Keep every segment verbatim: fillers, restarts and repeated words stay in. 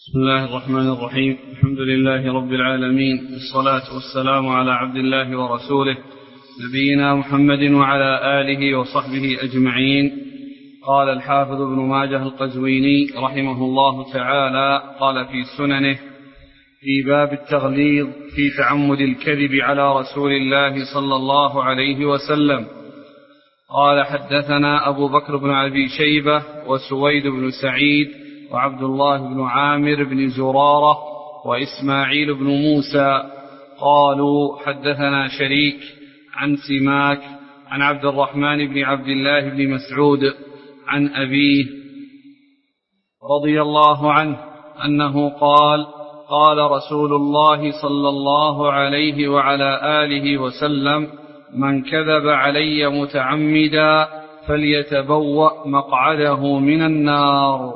بسم الله الرحمن الرحيم. الحمد لله رب العالمين، والصلاة والسلام على عبد الله ورسوله نبينا محمد وعلى آله وصحبه أجمعين. قال الحافظ ابن ماجه القزويني رحمه الله تعالى قال في سننه في باب التغليظ في تعمد الكذب على رسول الله صلى الله عليه وسلم. قال حدثنا أبو بكر بن أبي شيبة وسويد بن سعيد وعبد الله بن عامر بن زرارة وإسماعيل بن موسى قالوا حدثنا شريك عن سماك عن عبد الرحمن بن عبد الله بن مسعود عن أبيه رضي الله عنه أنه قال قال رسول الله صلى الله عليه وعلى آله وسلم: من كذب علي متعمدا فليتبوأ مقعده من النار.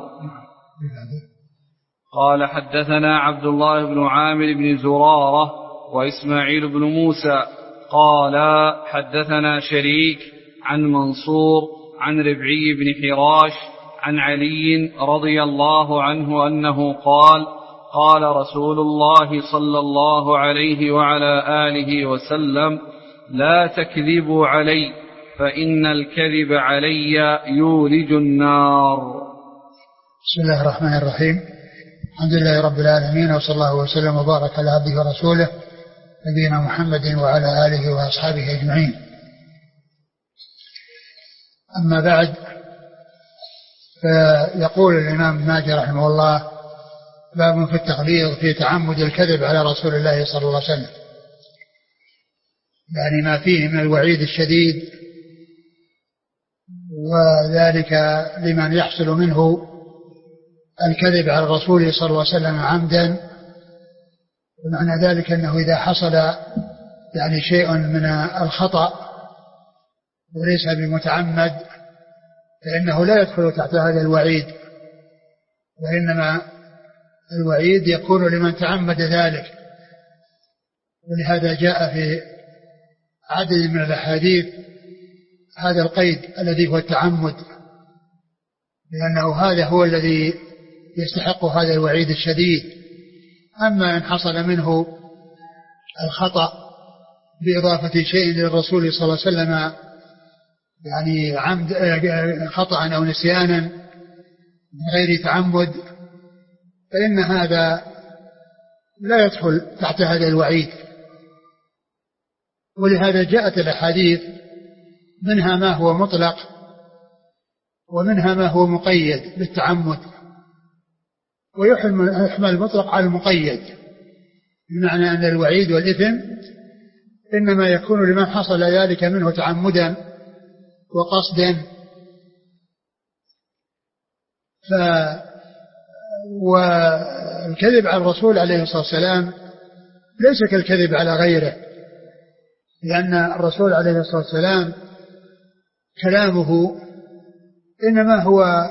قال حدثنا عبد الله بن عامر بن زرارة وإسماعيل بن موسى قال حدثنا شريك عن منصور عن ربعي بن حراش عن علي رضي الله عنه أنه قال قال رسول الله صلى الله عليه وعلى آله وسلم: لا تكذبوا علي فإن الكذب علي يولج النار. بسم الله الرحمن الرحيم. الحمد لله رب العالمين، وصلى الله وسلم وبارك على عبده ورسوله نبينا محمد وعلى آله وأصحابه أجمعين. أما بعد، فيقول الإمام ماجه رحمه الله: باب في التغليظ في تعمد الكذب على رسول الله صلى الله عليه وسلم، يعني ما فيه من الوعيد الشديد، وذلك لمن يحصل منه الكذب على الرسول صلى الله عليه وسلم عمدا. ومعنى ذلك أنه إذا حصل يعني شيء من الخطأ وليس بمتعمد فإنه لا يدخل تحت هذا الوعيد، وإنما الوعيد يكون لمن تعمد ذلك. ولهذا جاء في عدد من الأحاديث هذا القيد الذي هو التعمد، لأنه هذا هو الذي يستحق هذا الوعيد الشديد. أما إن حصل منه الخطأ بإضافة شيء للرسول صلى الله عليه وسلم، يعني عمد خطأ أو نسيانا من غير تعمد، فإن هذا لا يدخل تحت هذا الوعيد. ولهذا جاءت الأحاديث منها ما هو مطلق ومنها ما هو مقيد بالتعمد، ويحمل المطلق على المقيد، بمعنى أن الوعيد والإثم إنما يكون لمن حصل ذلك منه تعمدا وقصدا. ف والكذب على الرسول عليه الصلاة والسلام ليس كالكذب على غيره، لأن الرسول عليه الصلاة والسلام كلامه إنما هو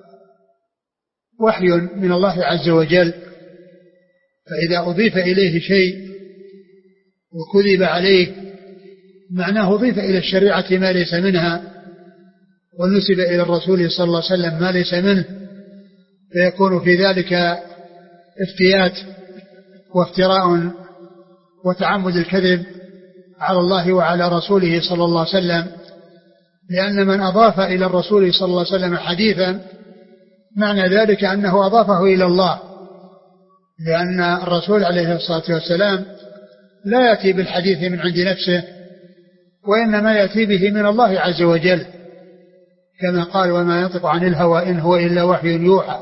وحي من الله عز وجل، فإذا أضيف إليه شيء وكذب عليه معناه أضيف إلى الشريعة ما ليس منها، ونسب إلى الرسول صلى الله عليه وسلم ما ليس منه، فيكون في ذلك افتيات وافتراء وتعمد الكذب على الله وعلى رسوله صلى الله عليه وسلم. لأن من أضاف إلى الرسول صلى الله عليه وسلم حديثا معنى ذلك أنه أضافه إلى الله، لأن الرسول عليه الصلاة والسلام لا يأتي بالحديث من عند نفسه، وإنما يأتي به من الله عز وجل، كما قال: وما ينطق عن الهوى إن هو إلا وحي يوحى.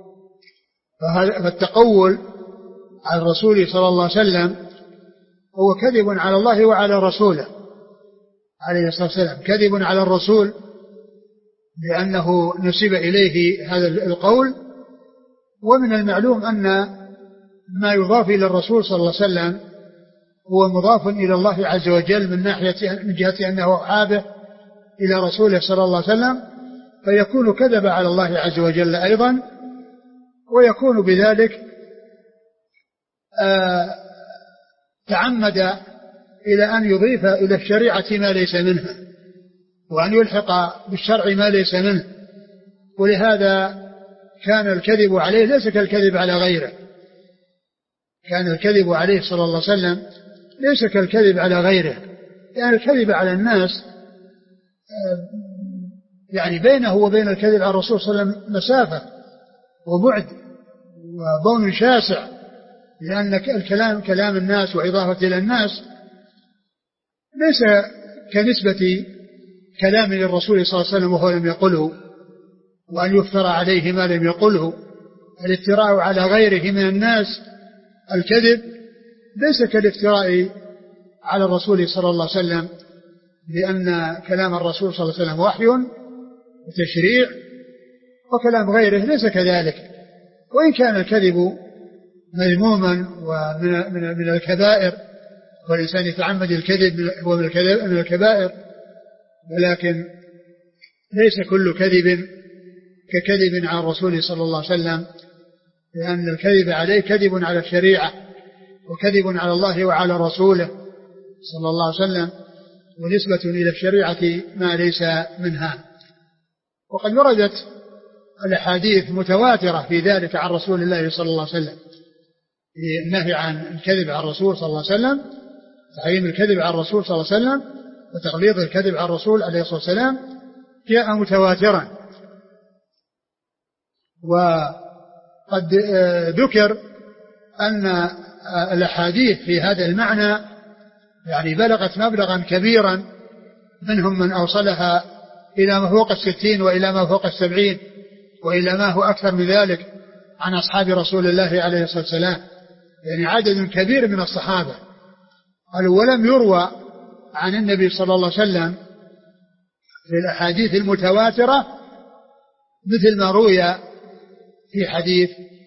فالتقول على الرسول صلى الله عليه وسلم هو كذب على الله وعلى رسوله عليه الصلاة والسلام، كذب على الرسول لأنه نسب إليه هذا القول. ومن المعلوم أن ما يضاف إلى الرسول صلى الله عليه وسلم هو مضاف إلى الله عز وجل من ناحية من جهة أنه حابه إلى رسوله صلى الله عليه وسلم، فيكون كذب على الله عز وجل أيضا، ويكون بذلك آه تعمد إلى أن يضيف إلى الشريعة ما ليس منها، وأن يلحق بالشرع ما ليس منه. ولهذا كان الكذب عليه ليس كالكذب على غيره، كان الكذب عليه صلى الله عليه وسلم ليس كالكذب على غيره، لأن يعني الكذب على الناس يعني بينه وبين الكذب على الرسول صلى الله عليه وسلم مسافة وبعد وبون شاسع، لأن الكلام كلام الناس وإضافة إلى الناس ليس كنسبة كلام للرسول صلى الله عليه وسلم وهو لم يقله، وأن يفترى عليه ما لم يقله. الافتراء على غيره من الناس الكذب ليس كالافتراء على الرسول صلى الله عليه وسلم، لأن كلام الرسول صلى الله عليه وسلم وحي وتشريع، وكلام غيره ليس كذلك. وإن كان الكذب مذموما ومن من من الكبائر، والإنسان يتعمد الكذب هو من الكبائر، ولكن ليس كل كذب ككذب على الرسول صلى الله عليه وسلم، لأن الكذب عليه كذب على الشريعة وكذب على الله وعلى رسوله صلى الله عليه وسلم، ونسبة إلى الشريعة ما ليس منها. وقد وردت الأحاديث متواترة في ذلك عن رسول الله صلى الله عليه وسلم، في النهي عن الكذب على الرسول صلى الله عليه وسلم، تحريم الكذب على الرسول صلى الله عليه وسلم وتغليظ الكذب على الرسول عليه الصلاة والسلام جاء متواترا. وقد ذكر أن الأحاديث في هذا المعنى يعني بلغت مبلغا كبيرا، منهم من أوصلها إلى ما فوق الستين وإلى ما فوق السبعين وإلى ما هو أكثر من ذلك عن أصحاب رسول الله عليه الصلاة والسلام، يعني عدد كبير من الصحابة. قالوا ولم يروى عن النبي صلى الله عليه وسلم في الأحاديث المتواترة مثل ما روي في حديث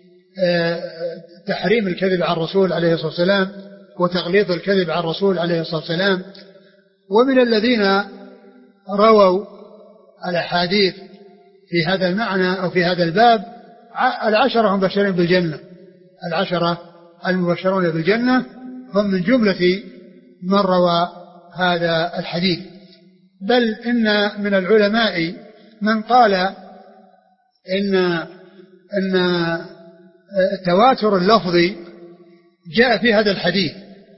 تحريم الكذب على الرسول عليه الصلاة والسلام وتغليظ الكذب على الرسول عليه الصلاة والسلام. ومن الذين رووا الأحاديث في هذا المعنى أو في هذا الباب العشرة هم مبشرين بالجنة، العشرة المبشرون بالجنة هم من جملة من روى هذا الحديث. بل إن من العلماء من قال إن إن التواتر اللفظي جاء في هذا الحديث،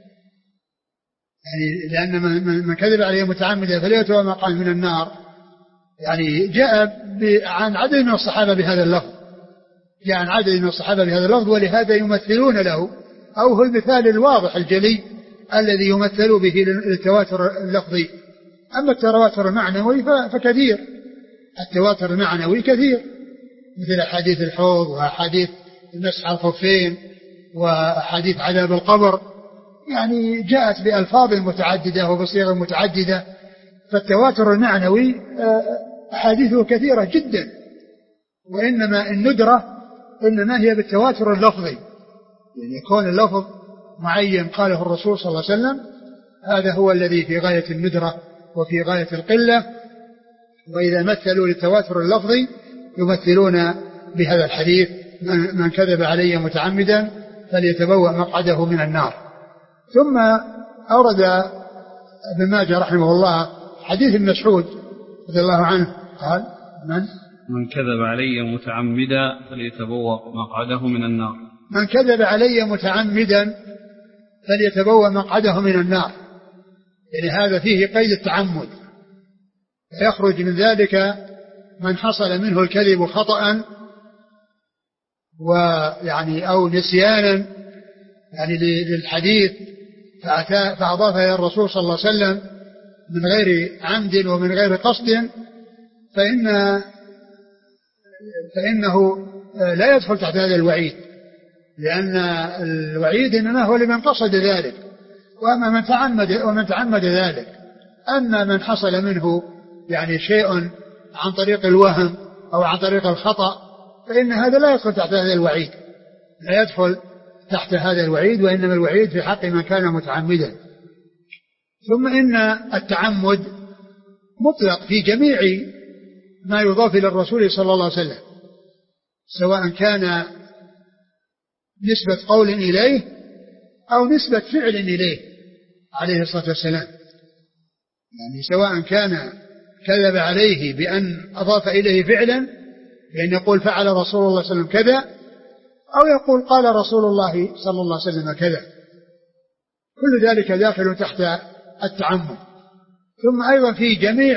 يعني لأن من كذب عليه متعمدا فليتبوأ مقعده من النار، يعني جاء عن عدد من الصحابة بهذا اللفظ، جاء عن عدد من الصحابة بهذا اللفظ، ولهذا يمثلون له، أو هو المثال الواضح الجلي الذي يمثل به للتواتر اللفظي. أما التواتر المعنوي فكثير، التواتر المعنوي كثير، مثل أحاديث الحوض وأحاديث المسح على الخفين وأحاديث عذاب القبر، يعني جاءت بألفاظ متعددة وبصيغ متعددة. فالتواتر المعنوي أحاديثه كثيرة جدا، وإنما الندرة إنما هي بالتواتر اللفظي، يعني يكون اللفظ معين قاله الرسول صلى الله عليه وسلم، هذا هو الذي في غاية الندرة وفي غاية القلة. وإذا مثلوا للتواتر اللفظي يمثلون بهذا الحديث من كذب علي متعمدا فليتبوأ مقعده من النار. ثم أورد ابن ماجه رحمه الله حديث ابن مسعود رضي الله عنه قال من من كذب علي متعمدا فليتبوأ مقعده من النار. من كذب علي متعمدا فليتبوأ مقعده من النار، يعني هذا فيه قيد التعمد، فيخرج من ذلك من حصل منه الكذب خطأ ويعني أو نسيانا يعني للحديث فأضافه إلى الرسول صلى الله عليه وسلم من غير عمد ومن غير قصد، فإن فإنه لا يدخل تحت هذا الوعيد، لأن الوعيد إنما هو لمن قصد ذلك، وأما من تعمد ومن تعمد ذلك. أما من حصل منه يعني شيء عن طريق الوهم أو عن طريق الخطأ فإن هذا لا يدخل تحت هذا الوعيد، لا يدخل تحت هذا الوعيد، وإنما الوعيد في حق من كان متعمدا. ثم إن التعمد مطلق في جميع ما يضاف إلى الرسول صلى الله عليه وسلم، سواء كان نسبة قول إليه أو نسبة فعل إليه عليه الصلاة والسلام، يعني سواء كان كذب عليه بأن أضاف إليه فعلا بأن يقول فعل رسول الله صلى الله عليه وسلم كذا، أو يقول قال رسول الله صلى الله عليه وسلم كذا، كل ذلك داخل تحت التعمد. ثم أيضا في جميع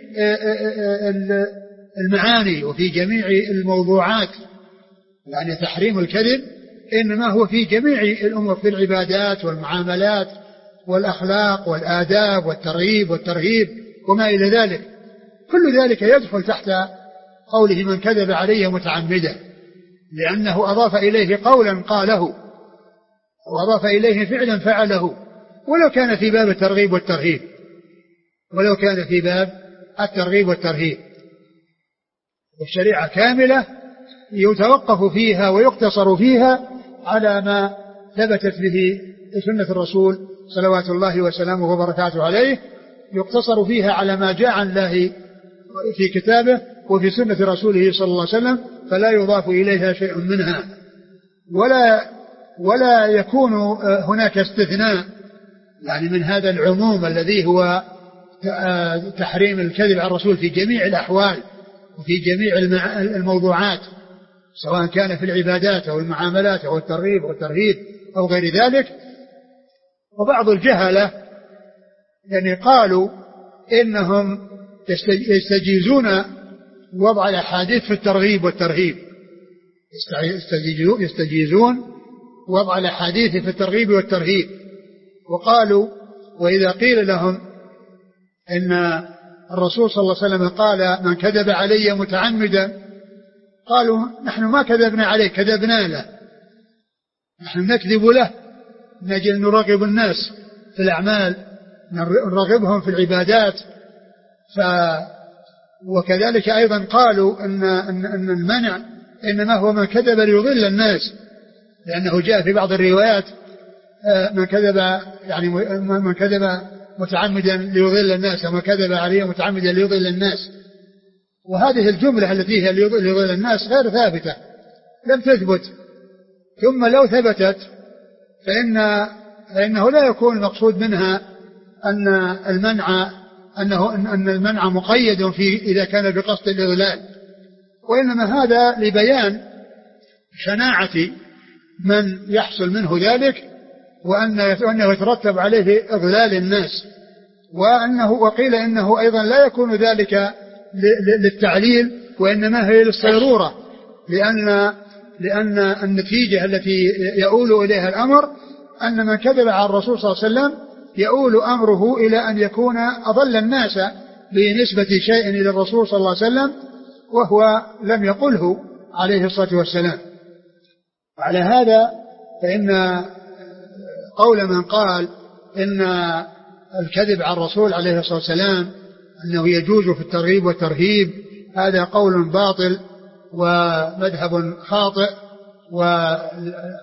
المعاني وفي جميع الموضوعات، يعني تحريم الكذب إنما هو في جميع الأمور، في العبادات والمعاملات والأخلاق والآداب والترغيب والترهيب وما إلى ذلك، كل ذلك يدخل تحت قوله من كذب علي متعمدا، لأنه أضاف إليه قولا قاله وأضاف إليه فعلا فعله، ولو كان في باب الترغيب والترهيب ولو كان في باب الترغيب والترهيب. والشريعة كاملة يتوقف فيها ويقتصر فيها على ما ثبتت به سنة الرسول صلوات الله وسلامه وبركاته عليه، يقتصر فيها على ما جاء عن الله في كتابه وفي سنة رسوله صلى الله عليه وسلم، فلا يضاف إليها شيء منها، ولا ولا يكون هناك استثناء يعني من هذا العموم الذي هو تحريم الكذب على الرسول في جميع الأحوال وفي جميع الموضوعات، سواء كان في العبادات أو المعاملات أو الترغيب أو الترهيب أو غير ذلك. وبعض الجهلة يعني قالوا إنهم يستجيزون وضع الأحاديث في الترغيب والترهيب، يستجيزون وضع الأحاديث في الترغيب والترهيب، وقالوا وإذا قيل لهم إن الرسول صلى الله عليه وسلم قال من كذب علي متعمدا، قالوا نحن ما كذبنا عليه، كذبنا له، نحن نكذب له نجل نراقب الناس في الأعمال، نراقبهم في العبادات. ف وكذلك أيضا قالوا إن, إن, إن المنع إنما هو من كذب ليضل الناس، لأنه جاء في بعض الروايات من كذب يعني من كذب متعمدا ليضل الناس، ومن كذب عليه متعمدا ليضل الناس. وهذه الجملة التي هي ليضل الناس غير ثابتة، لم تثبت، ثم لو ثبتت فإن فإنه لا يكون المقصود منها أن المنع أنه أن المنع مقيد في إذا كان بقصد الإضلال، وإنما هذا لبيان شناعة من يحصل منه ذلك، وأنه يترتب عليه إضلال الناس، وأنه وقيل إنه أيضا لا يكون ذلك للتعليل، وإنما هي للصيرورة، لأن لأن النتيجة التي يؤول إليها الأمر أن من كذب على الرسول صلى الله عليه وسلم يؤول أمره إلى أن يكون أضل الناس بنسبة شيء إلى الرسول صلى الله عليه وسلم وهو لم يقله عليه الصلاة والسلام. وعلى هذا فإن قول من قال إن الكذب على الرسول عليه الصلاة والسلام أنه يجوز في الترغيب والترهيب هذا قول باطل ومذهب خاطئ، ولا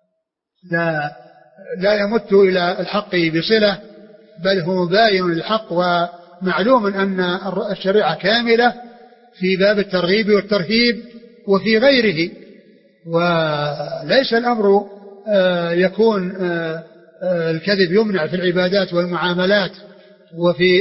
لا يمت إلى الحق بصلة، بل هو باين للحق، ومعلوم أن الشريعة كاملة في باب الترغيب والترهيب وفي غيره، وليس الأمر يكون الكذب يمنع في العبادات والمعاملات وفي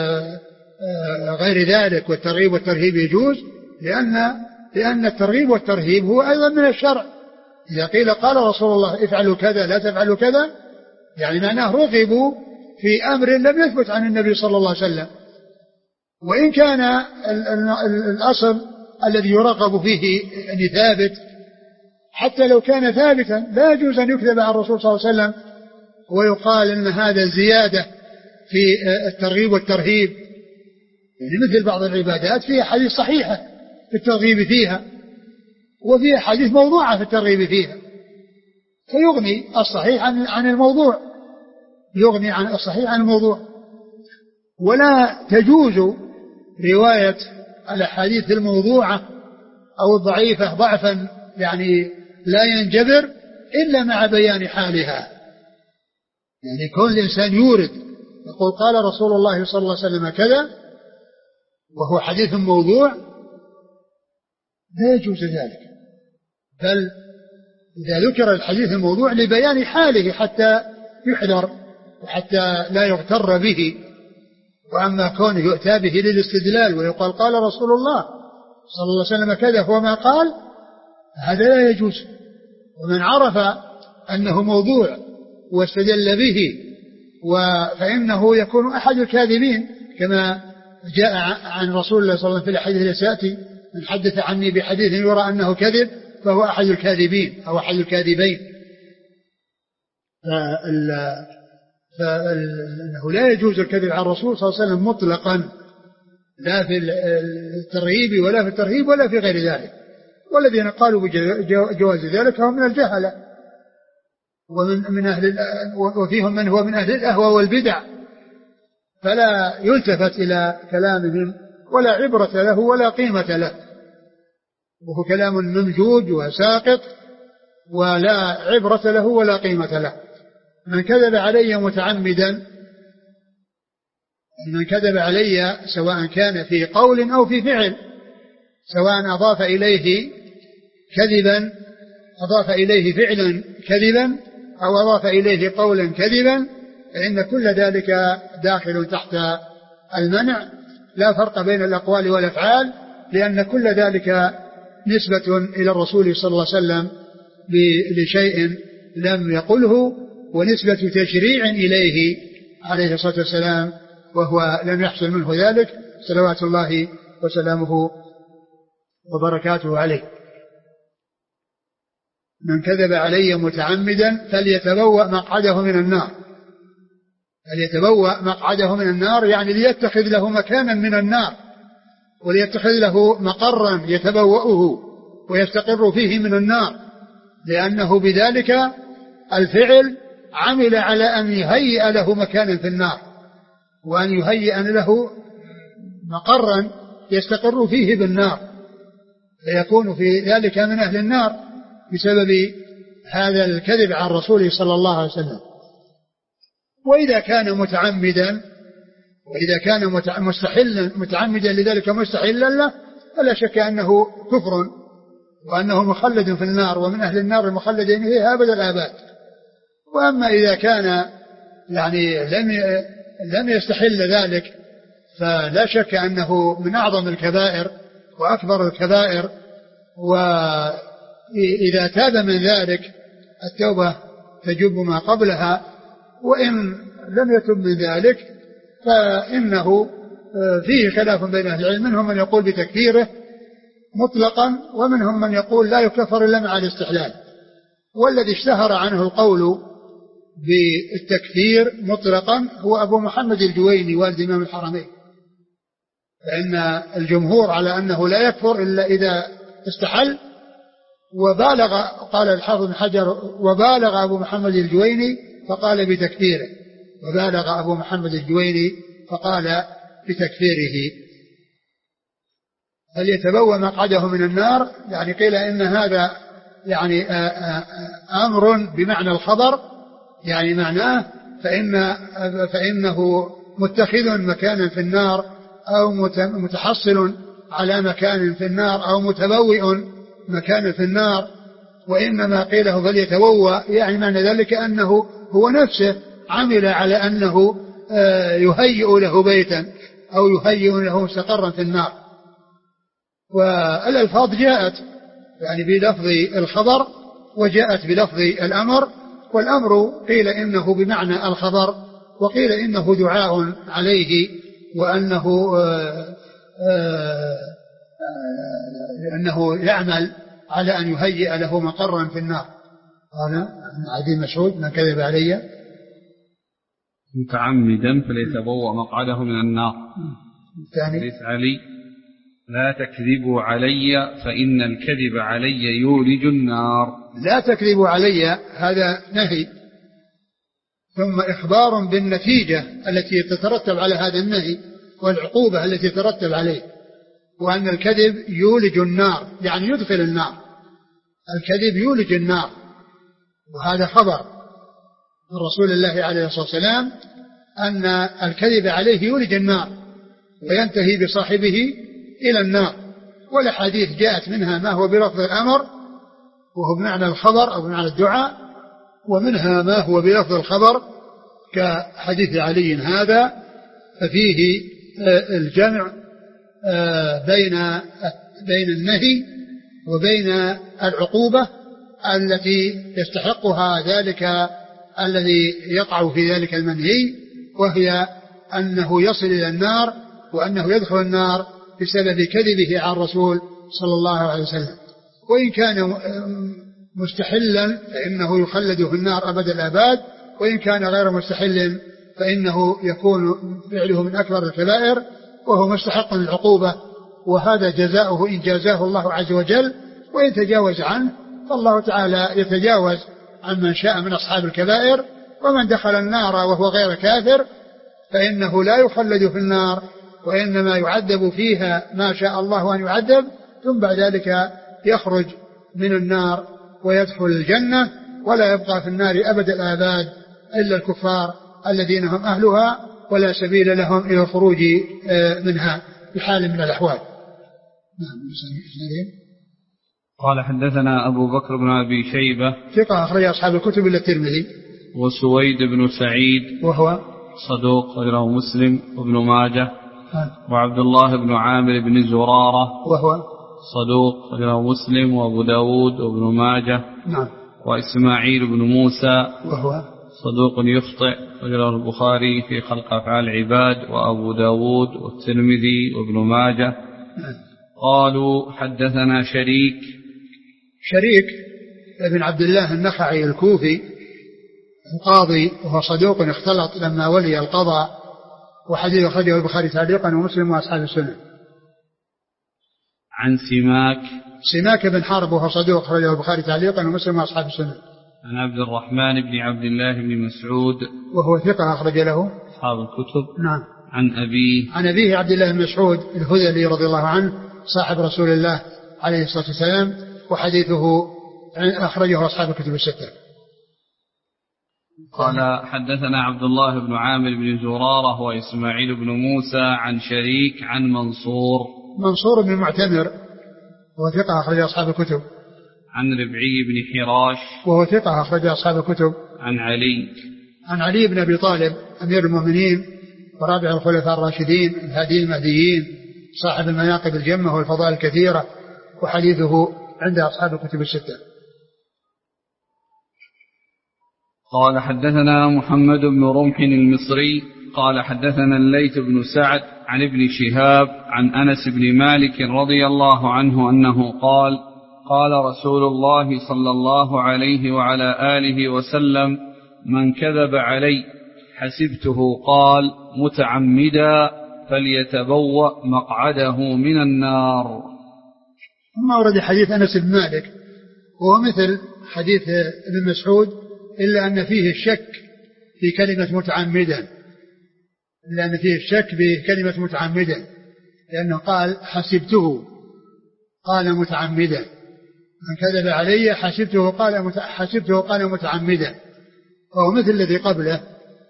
غير ذلك، والترغيب والترهيب يجوز، لأن لأن الترغيب والترهيب هو أيضا من الشرع. إذا قيل قال رسول الله افعلوا كذا لا تفعلوا كذا، يعني معناه رغبوا في أمر لم يثبت عن النبي صلى الله عليه وسلم، وإن كان الأصل الذي يرغب فيه يعني ثابت، حتى لو كان ثابتا لا يجوز أن يكذب على الرسول صلى الله عليه وسلم ويقال أن هذا زيادة في الترغيب والترهيب، يعني مثل بعض العبادات فيها حديث صحيحة في الترغيب فيها، وفيها حديث موضوعة في الترغيب فيها، فيغني الصحيح عن عن الموضوع، يغني عن الصحيح عن الموضوع. ولا تجوز رواية الأحاديث الموضوعة أو الضعيفة ضعفا يعني لا ينجبر إلا مع بيان حالها، يعني كل الإنسان يورد يقول قال رسول الله صلى الله عليه وسلم كذا وهو حديث موضوع، لا يجوز ذلك، بل إذا ذكر الحديث الموضوع لبيان حاله حتى يحذر وحتى لا يغتر به. وأما كونه يؤتى به للاستدلال ويقال قال رسول الله صلى الله عليه وسلم كذا وما قال هذا لا يجوز. ومن عرف أنه موضوع واستدل به فإنه يكون أحد الكاذبين، كما جاء عن رسول الله صلى الله عليه وسلم في الحديث الذي سيأتي: من حدث عني بحديث يرى أنه كذب فهو أحد الكاذبين أو أحد الكاذبين. فإنه لا يجوز الكذب على الرسول صلى الله عليه وسلم مطلقا، لا في الترهيب ولا في الترهيب ولا في غير ذلك. والذين قالوا بجواز ذلك هم من الجهلة ومن من أهل وفيهم من هو من أهل الأهوى والبدع، فلا يلتفت إلى كلامهم ولا عبرة له ولا قيمة له، وهو كلام ممجوج وساقط ولا عبرة له ولا قيمة له. من كذب علي متعمدا، من كذب علي سواء كان في قول أو في فعل، سواء أضاف إليه كذبا أضاف إليه فعلا كذبا أو أضاف إليه قولا كذبا، فإن كل ذلك داخل تحت المنع، لا فرق بين الأقوال والأفعال، لأن كل ذلك نسبة إلى الرسول صلى الله عليه وسلم لشيء لم يقله، ونسبة تشريع إليه عليه الصلاة والسلام وهو لم يحصل منه ذلك صلوات الله وسلامه وبركاته عليه. من كذب علي متعمدا فليتبوأ مقعده من النار، فليتبوأ مقعده من النار يعني ليتخذ له مكانا من النار، وليتخذ له مقرا يتبوأه ويستقر فيه من النار، لأنه بذلك الفعل عمل على أن يهيئ له مكانا في النار، وأن يهيئ له مقرا يستقر فيه بالنار، فيكون في ذلك من أهل النار بسبب هذا الكذب عن رسوله صلى الله عليه وسلم. وإذا كان متعمدا وإذا كان مستحلا متعمدا لذلك مستحلا له فلا شك أنه كفر وأنه مخلد في النار، ومن أهل النار المخلدين فيها أبد الآباد. وأما إذا كان يعني لم لم يستحل ذلك فلا شك أنه من أعظم الكبائر وأكبر الكبائر، وإذا تاب من ذلك التوبة تجب ما قبلها، وإن لم يتب من ذلك فإنه فيه خلاف بين أهل العلم، منهم من يقول بتكفيره مطلقا ومنهم من يقول لا يكفر إلا مع الاستحلال. والذي اشتهر عنه القول بالتكفير مطلقا هو أبو محمد الجويني والد إمام الحرمين، فإن الجمهور على أنه لا يكفر إلا إذا استحل، وبالغ قال الحافظ بن حجر وبالغ أبو محمد الجويني فقال بتكفيره، وبالغ أبو محمد الجويني فقال بتكفيره. فليتبوأ مقعده من النار، يعني قيل إن هذا يعني أمر بمعنى الخبر، يعني معناه فإن فإنه متخذ مكانا في النار أو متحصل على مكان في النار أو متبوئ مكانا في النار. وإنما قيله فليتبوأ يعني معنى ذلك أنه هو نفسه عمل على أنه يهيئ له بيتا أو يهيئ له مستقرا في النار. والألفاظ جاءت يعني بلفظ الخبر وجاءت بلفظ الأمر، والأمر قيل إنه بمعنى الخبر، وقيل إنه دعاء عليه، وأنه آآ آآ أنه يعمل على أن يهيئ له مقرا في النار. قال عدي مسعود من كذب علي متعمدا فليتبوأ مقعده من النار. الثاني حديث علي لا تكذبوا علي فإن الكذب علي يولج النار. لا تكذبوا علي هذا نهي، ثم إخبار بالنتيجة التي تترتب على هذا النهي والعقوبة التي تترتب عليه، وأن الكذب يولج النار يعني يدخل النار، الكذب يولج النار، وهذا خبر من رسول الله عليه الصلاة والسلام أن الكذب عليه يولج النار وينتهي بصاحبه إلى النار. والحديث جاءت منها ما هو بلفظ الأمر وهو بمعنى الخبر أو بمعنى الدعاء، ومنها ما هو بلفظ الخبر كحديث علي هذا، ففيه الجمع بين بين النهي وبين العقوبة التي يستحقها ذلك الذي يقع في ذلك المنهي، وهي أنه يصل إلى النار وأنه يدخل النار بسبب كذبه على الرسول صلى الله عليه وسلم. وإن كان مستحلا فإنه يخلد في النار أبد الآباد، وإن كان غير مستحل فإنه يكون فعله من أكبر الكبائر وهو مستحق العقوبة، وهذا جزاؤه إن جازاه الله عز وجل. وإن تجاوز عنه فالله تعالى يتجاوز عن من شاء من أصحاب الكبائر. ومن دخل النار وهو غير كافر فإنه لا يخلد في النار، وإنما يعذب فيها ما شاء الله أن يعذب، ثم بعد ذلك يخرج من النار ويدخل الجنة، ولا يبقى في النار أبد الآباد إلا الكفار الذين هم أهلها ولا سبيل لهم إلى الخروج منها بحال من الأحوال. قال حدثنا أبو بكر بن أبي شيبة ثقة أخرج أصحاب الكتب إلا الترمذي. وسويد بن سعيد وهو صدوق أخرجه مسلم وابن ماجه. وعبد الله بن عامر بن زرارة وهو صدوق أخرجه مسلم وأبو داود وابن ماجه. نعم. وإسماعيل بن موسى وهو صدوق يخطئ أخرجه البخاري في خلق أفعال العباد وأبو داود والترمذي وابن ماجه. نعم. قالوا حدثنا شريك شريك ابن عبد الله النخعي الكوفي القاضي، وهو صدوق اختلط لما ولي القضاء، وحديث أخرجه البخاري تعليقا ومسلم وأصحاب السنن. عن سماك سماك بن حرب وهو صدوق أخرجه البخاري تعليقا ومسلم وأصحاب السنن. عن عبد الرحمن بن عبد الله بن مسعود وهو ثقة أخرج له أصحاب الكتب. نعم. عن أبيه عن أبيه عبد الله بن مسعود الهذلي رضي الله عنه صاحب رسول الله عليه الصلاة والسلام، وحديثه أخرجه أصحاب الكتب الستة. قال حدثنا عبد الله بن عامر بن زرارة وإسماعيل بن موسى عن شريك عن منصور منصور بن معتمر وهو ثقة أخرج أصحاب الكتب. عن ربعي بن حراش وهو ثقة أخرج أصحاب الكتب. عن علي عن علي بن أبي طالب أمير المؤمنين ورابع الخلفاء الراشدين الهادي المهديين صاحب المناقب الجمة والفضائل الكثيرة، وحديثه عند أصحاب الكتب الستة. قال حدثنا محمد بن رمح المصري قال حدثنا الليث بن سعد عن ابن شهاب عن أنس بن مالك رضي الله عنه أنه قال قال رسول الله صلى الله عليه وعلى آله وسلم من كذب علي حسبته قال متعمدا فليتبوأ مقعده من النار. ثم أورد حديث أنس بن مالك وهو مثل حديث ابن مسعود إلا أن فيه الشك في كلمة متعمدا إلا أن فيه الشك بكلمة متعمدا لأنه قال حسبته قال متعمدا، من كذب علي حسبته قال حسبته قال متعمدا، وهو مثل الذي قبله.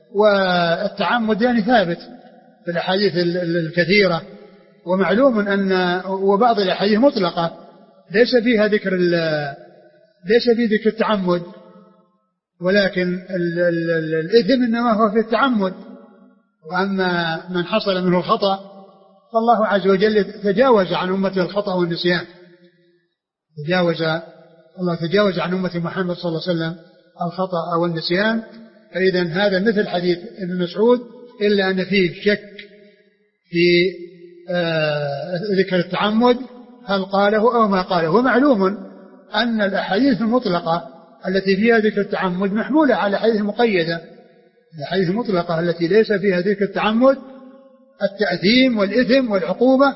والتعمد يعني ثابت في الأحاديث الكثيرة، ومعلوم أن وبعض الأحاديث مطلقة ليس فيها ذكر ليس في ذكر التعمد، ولكن ال ال ال الإثم إنما هو في التعمد. وأما من حصل منه الخطأ فالله عز وجل تجاوز عن أمة الخطأ والنسيان، تجاوز الله تجاوز عن أمة محمد صلى الله عليه وسلم الخطأ والنسيان. فإذا هذا مثل حديث ابن مسعود إلا أن فيه شك في آه ذكر التعمد هل قاله أو ما قاله. ومعلوم أن الأحاديث المطلقة التي فيها ذكر التعمد محمولة على الأحاديث المقيدة. الأحاديث المطلقة التي ليس فيها ذكر التعمد التأثيم والإثم والعقوبة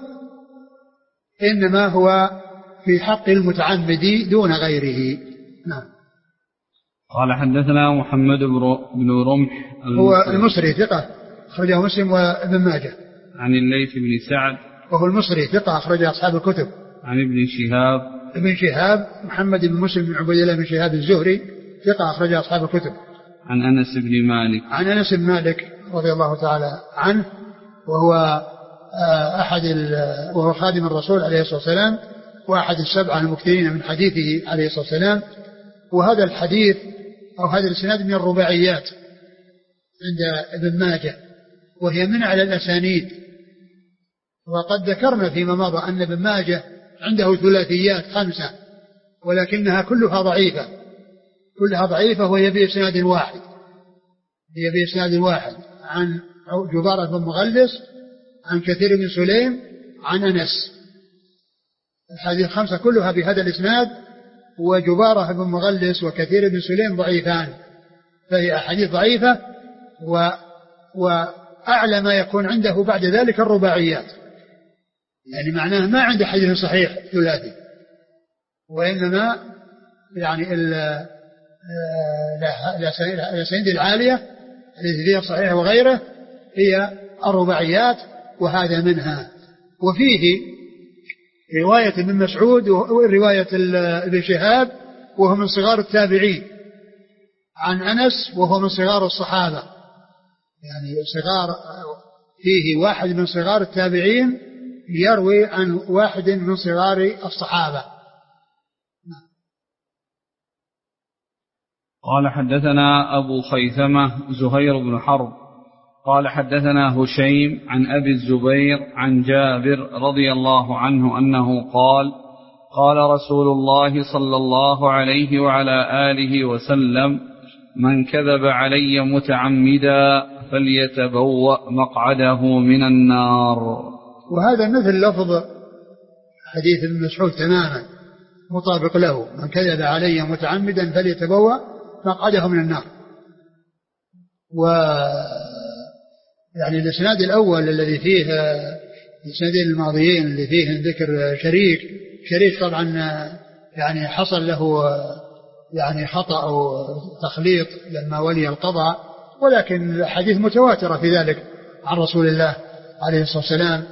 إنما هو في حق المتعمد دون غيره. نعم. قال حدثنا محمد بن رمح هو المصري ثقة أخرجه مسلم وابن ماجه. عن الليث بن سعد وهو المصري ثقة أخرج أصحاب الكتب. عن ابن شهاب ابن شهاب محمد بن مسلم بن عبيد الله بن شهاب الزهري ثقة أخرج أصحاب الكتب. عن أنس بن مالك عن أنس بن مالك رضي الله تعالى عنه، وهو أحد وهو خادم الرسول عليه الصلاة والسلام وأحد السبعة المكثرين من حديثه عليه الصلاة والسلام. وهذا الحديث أو هذا الإسناد من الرباعيات عند ابن ماجه، وهي من على الأسانيد. وقد ذكرنا فيما مضى أن ابن ماجه عنده ثلاثيات خمسة ولكنها كلها ضعيفة كلها ضعيفة وهي بإسناد واحد هي بإسناد واحد عن جبارة بن مغلس عن كثير بن سليم عن أنس. الحديث الخمسة كلها بهذا الإسناد وجبارة بن مغلس وكثير بن سليم ضعيفان فهي أحاديث ضعيفة و وأعلى ما يكون عنده بعد ذلك الرباعيات يعني معناه ما عنده حديث صحيح ثلاثي وإنما يعني الأسانيد العالية التي فيها صحيح وغيره هي الرباعيات وهذا منها. وفيه رواية ابن مسعود ورواية ابن شهاب وهو من صغار التابعين عن أنس وهو من صغار الصحابة يعني صغار فيه واحد من صغار التابعين يروي عن واحد من صغار الصحابة. قال حدثنا أبو خيثمة زهير بن حرب قال حدثنا هشيم عن أبي الزبير عن جابر رضي الله عنه أنه قال قال رسول الله صلى الله عليه وعلى آله وسلم من كذب علي متعمدا فليتبوأ مقعده من النار. وهذا مثل لفظ حديث ابن مسعود تماما مطابق له من كذب علي متعمدا فليتبوأ مقعده من النار. و يعني الاسناد الاول الذي فيه الاسنادين الماضيين اللي فيه ذكر شريك شريك طبعا يعني حصل له يعني خطأ أو تخليط لما ولي القضاء ولكن الحديث متواترة في ذلك عن رسول الله عليه الصلاة والسلام.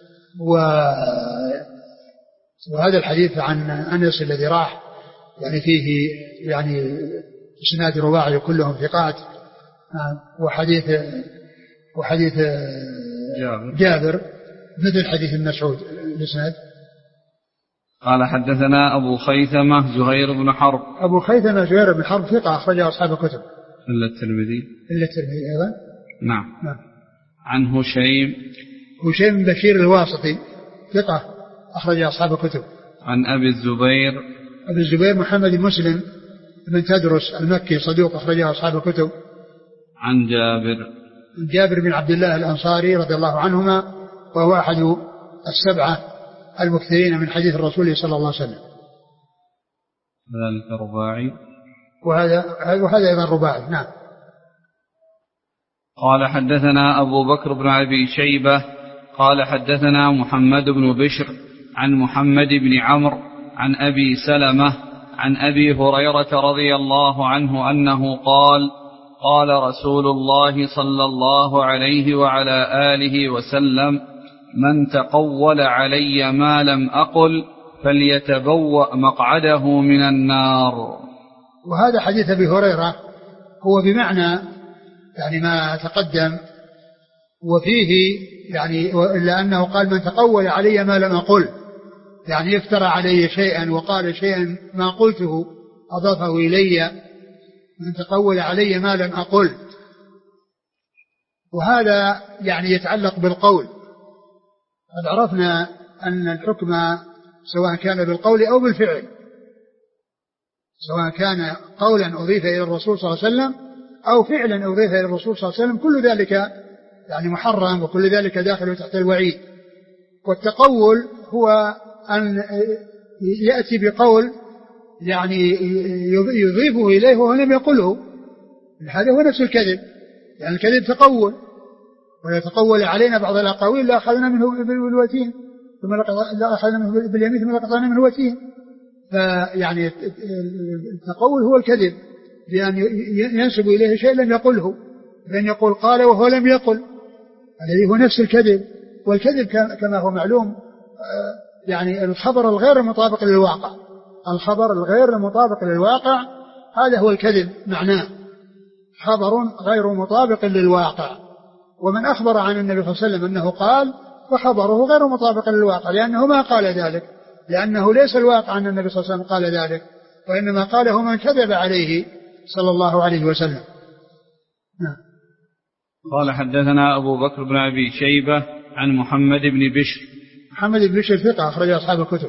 وهذا الحديث عن أنس الذي راح يعني فيه يعني اسناد رباعي كلهم ثقات وحديث وحديث جابر, جابر مثل حديث المسعود الاسناد. قال حدثنا أبو خيثمة زهير بن حرب أبو خيثمة زهير بن حرب ثقة أخرجه أصحاب الكتب إلا الترمذي إلا الترمذي أيضا. نعم. نعم. عن هشيم هشيم بن بشير الواسطي ثقة أخرجه أصحاب الكتب. عن أبي الزبير أبي الزبير محمد بن مسلم بن تدرس المكي صدوق أخرجه أصحاب الكتب. عن جابر جابر بن عبد الله الأنصاري رضي الله عنهما وهو أحد السبعة المكثرين من حديث الرسول صلى الله عليه وسلم. ذلك رباعي وهذا وهذا أيضا رباعي. نعم. قال حدثنا أبو بكر بن أبي شيبة قال حدثنا محمد بن بشر عن محمد بن عمرو عن أبي سلمة عن أبي هريرة رضي الله عنه أنه قال قال رسول الله صلى الله عليه وعلى آله وسلم من تقول علي ما لم أقل فليتبوأ مقعده من النار. وهذا حديث أبي هريرة هو بمعنى يعني ما تقدم وفيه يعني إلا أنه قال من تقول علي ما لم أقل يعني يفترى علي شيئا وقال شيئا ما قلته أضافه إلي من تقول علي ما لم أقل. وهذا يعني يتعلق بالقول. قد عرفنا أن الحكم سواء كان بالقول أو بالفعل سواء كان قولا أضيف إلى الرسول صلى الله عليه وسلم أو فعلا أضيف إلى الرسول صلى الله عليه وسلم كل ذلك يعني محرم وكل ذلك داخل تحت الوعيد. والتقول هو أن يأتي بقول يعني يضيفه إليه وهو لم يقله هذا هو نفس الكذب يعني الكذب تقول ولا تقول علينا بعض الأقاويل لا أخذنا منه بالوتين ثم لا أخذنا منه باليمين ثم لقطعنا منه الوتين. فيعني التقول هو الكذب بأن ينسب إليه شيء لم يقله بأن يقول قال وهو لم يقل الذي هو نفس الكذب. والكذب كما هو معلوم يعني الخبر الغير المطابق للواقع الخبر الغير المطابق للواقع هذا هو الكذب معناه خبر غير مطابق للواقع. ومن أخبر عن النبي صلى الله عليه وسلم أنه قال فخبره غير مطابق للواقع لأنه ما قال ذلك لأنه ليس الواقع أن النبي صلى الله عليه وسلم قال ذلك وإنما قاله من كذب عليه صلى الله عليه وسلم. نعم. قال حدثنا أبو بكر بن أبي شيبة عن محمد بن بشر محمد بن بشر ثقة أخرج أصحاب الكتب.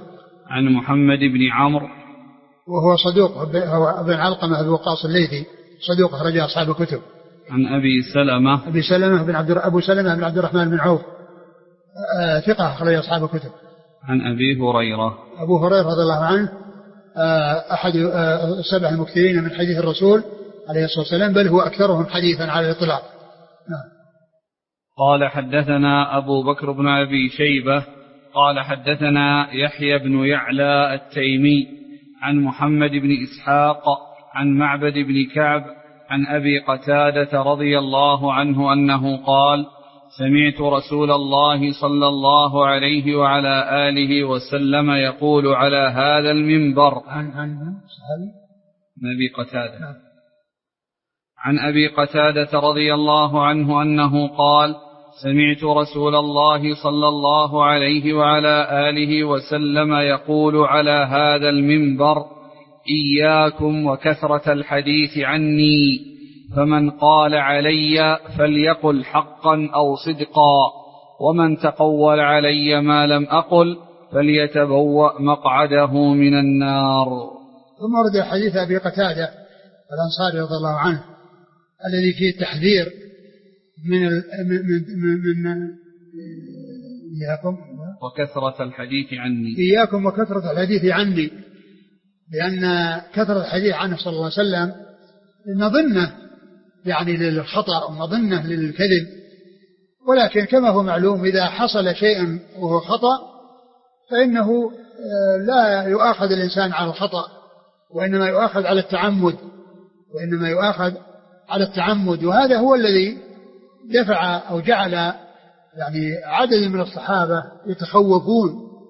عن محمد بن عمرو وهو صدوق، هو بن علقمة أبو وقاص الليثي صدوق أخرج أصحاب الكتب. عن أبي سلمة أبي سلمة بن عبد أبو سلمة بن عبد الرحمن بن عوف آه ثقة أخرج أصحاب الكتب. عن أبي هريرة أبو هريرة رضي الله عنه آه أحد آه سبع المكثرين من حديث الرسول عليه الصلاة والسلام، بل هو أكثرهم حديثا على الإطلاق. نعم. قال حدثنا أبو بكر بن أبي شيبة قال حدثنا يحيى بن يعلى التيمي عن محمد بن إسحاق عن معبد بن كعب عن أبي قتادة رضي الله عنه أنه قال: سمعت رسول الله صلى الله عليه وعلى آله وسلم يقول على هذا المنبر عن عن أبي قتادة عن أبي قتادة رضي الله عنه أنه قال: سمعت رسول الله صلى الله عليه وعلى آله وسلم يقول على هذا المنبر: إياكم وكثرة الحديث عني، فمن قال علي فليقل حقا أو صدقا، ومن تقول علي ما لم أقل فليتبوأ مقعده من النار. ثم ورد حديث أبي قتادة الأنصاري رضي الله عنه الذي فيه تحذير من من من, من إياكم وكثرة الحديث عني إياكم وكثرة الحديث عني، لأن كثرة الحديث عنه صلى الله عليه وسلم مظنة يعني للخطأ ومظنة للكذب، ولكن كما هو معلوم إذا حصل شيء وهو خطأ فإنه لا يؤاخذ الإنسان على الخطأ، وإنما يؤاخذ على التعمد وإنما يؤاخذ على التعمد وهذا هو الذي دفع أو جعل يعني عدد من الصحابة يتخوفون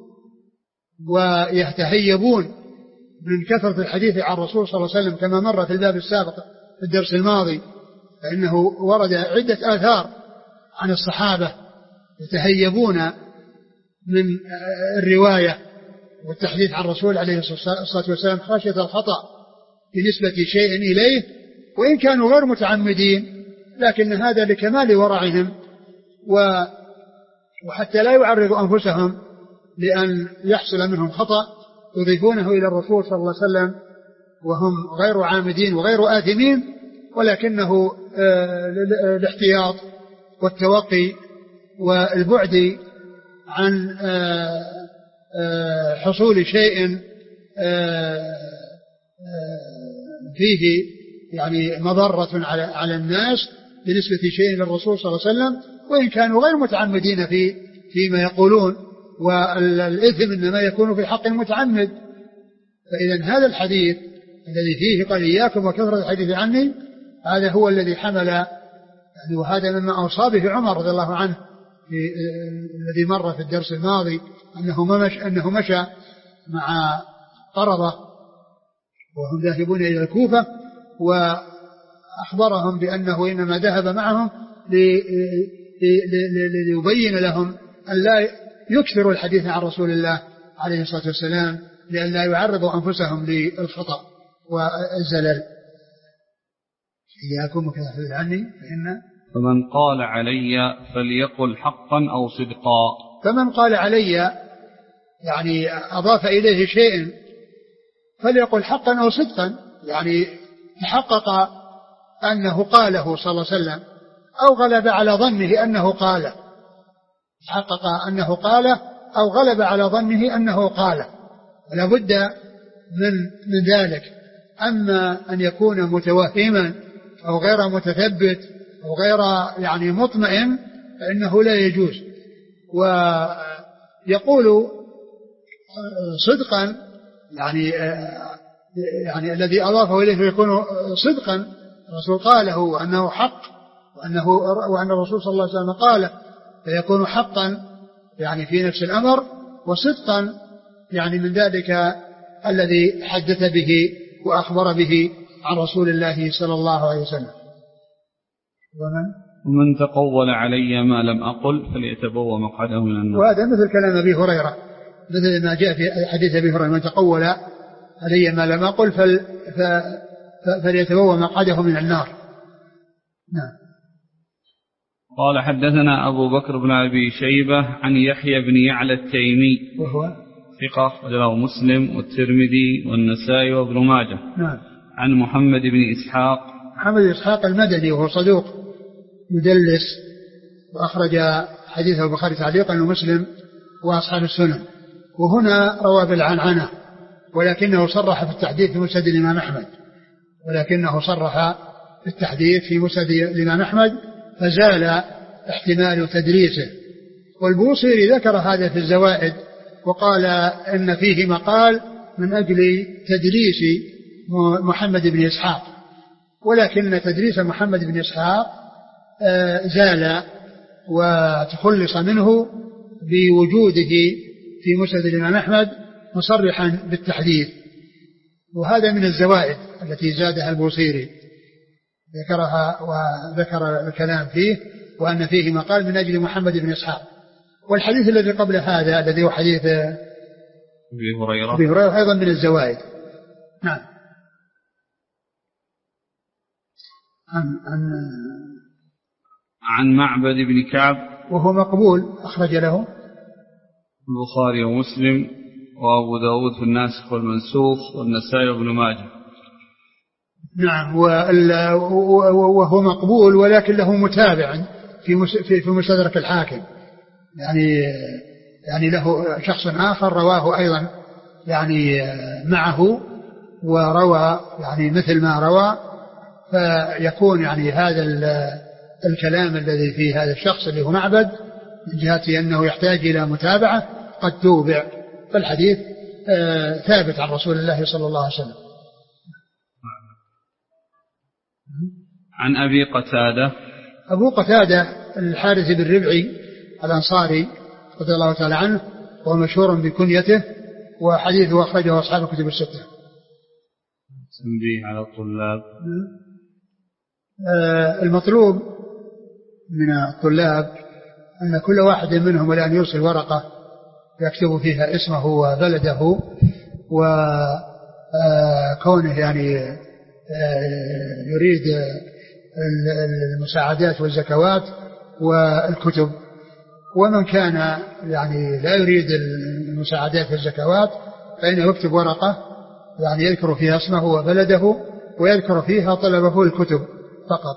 ويتهيبون من كثرة الحديث عن الرسول صلى الله عليه وسلم، كما مر في الباب السابق في الدرس الماضي، فإنه ورد عدة آثار عن الصحابة يتهيبون من الرواية والتحديث عن الرسول عليه الصلاة والسلام خشية الخطأ بنسبة شيء إليه، وإن كانوا غير متعمدين، لكن هذا لكمال ورعهم وحتى لا يعرضوا أنفسهم لأن يحصل منهم خطأ يضيفونه إلى الرسول صلى الله عليه وسلم وهم غير عامدين وغير آثمين، ولكنه الاحتياط والتوقي والبعد عن حصول شيء فيه يعني مضرة على على الناس بنسبة شيء للرسول صلى الله عليه وسلم، وإن كانوا غير متعمدين في فيما يقولون، والإثم إنما يكون في حق المتعمد. فإذا هذا الحديث الذي فيه قال إياكم وكثرة الحديث عني، هذا هو الذي حمل يعني، وهذا مما أوصى به عمر رضي الله عنه في الذي مر في الدرس الماضي، أنه مشى أنه مشى مع قرضة وهم ذاهبون إلى الكوفة، وأخبرهم بأنه إنما ذهب معهم ليبين لهم أن لا يكثروا الحديث عن رسول الله عليه الصلاة والسلام لأن لا يعرضوا أنفسهم للخطأ والزلل. إياكم وكثرة عني فإن فمن قال علي فليقل حقا أو صدقا. فمن قال علي يعني أضاف إليه شيء فليقل حقا أو صدقا، يعني تحقق أنه قاله صلى الله عليه وسلم أو غلب على ظنه أنه قاله، تحقق أنه قاله أو غلب على ظنه أنه قاله، ولا بد من من ذلك. أما أن يكون متوهما أو غير متثبت أو غير يعني مطمئن فإنه لا يجوز. ويقول صدقا يعني يعني الذي أضافه إليه يكون صدقا، الرسول قاله وأنه حق وأنه وأن الرسول صلى الله عليه وسلم قاله، فيكون حقا يعني في نفس الأمر، وصدقا يعني من ذلك الذي حدث به وأخبر به عن رسول الله صلى الله عليه وسلم. ومن ومن تقول علي ما لم أقل فليتبوأ مقعده من النار. وهذا مثل كلام أبي هريرة، مثل ما جاء في حديث أبي هريرة: من تقول علي ما لم أقل فل فليتبوأ مقعده من النار. نعم. قال حدثنا أبو بكر بن أبي شيبة عن يحيى بن يعلى التيمي وهو ثقة أخرجه مسلم والترمذي والنسائي وابن ماجه. نعم. عن محمد بن إسحاق. محمد بن إسحاق المدني وهو صدوق يدلس، وأخرج حديثه البخاري تعليقا ومسلم وأصحاب السنن. وهنا روى بالعنعنة، ولكنه صرح في التحديث في مسند الإمام أحمد ولكنه صرح في التحديث في مسند الإمام أحمد فزال احتمال تدريسه. والبوصيري ذكر هذا في الزوائد وقال إن فيه مقال من أجل تدريس محمد بن إسحاق، ولكن تدريس محمد بن إسحاق زال وتخلص منه بوجوده في مسند الإمام أحمد مصرحا بالتحديث. وهذا من الزوائد التي زادها البوصيري ذكرها وذكر الكلام فيه، وأن فيه مقال من أجل محمد بن إسحاق. والحديث الذي قبل هذا الذي هو حديث أبي هريرة أبي هريرة أيضا من الزوائد. نعم. عن عن عن معبد بن كعب وهو مقبول، أخرج له البخاري ومسلم وأبو داود في الناسخ والمنسوخ والنسائي وابن ماجه. نعم. وهو مقبول ولكن له متابع في في مستدرك الحاكم، يعني يعني له شخص آخر رواه أيضا يعني معه وروى يعني مثل ما روى، فيكون يعني هذا الكلام الذي فيه هذا الشخص اللي هو معبد من جهة أنه يحتاج إلى متابعة قد توبع، فالحديث ثابت عن رسول الله صلى الله عليه وسلم. عن أبي قتادة. أبو قتادة الحارث بن ربعي الأنصاري رضي الله تعالى عنه، وهو مشهور بكنيته، وحديثه أخرجه أصحاب الكتب الستة. تنبيه على الطلاب. المطلوب من الطلاب أن كل واحد منهم الآن يرسل ورقة يكتب فيها اسمه وبلده وكونه يعني يريد المساعدات والزكوات والكتب، ومن كان يعني لا يريد المساعدات والزكوات فإنه يكتب ورقة يعني يذكر فيها اسمه وبلده ويذكر فيها طلبه الكتب فقط.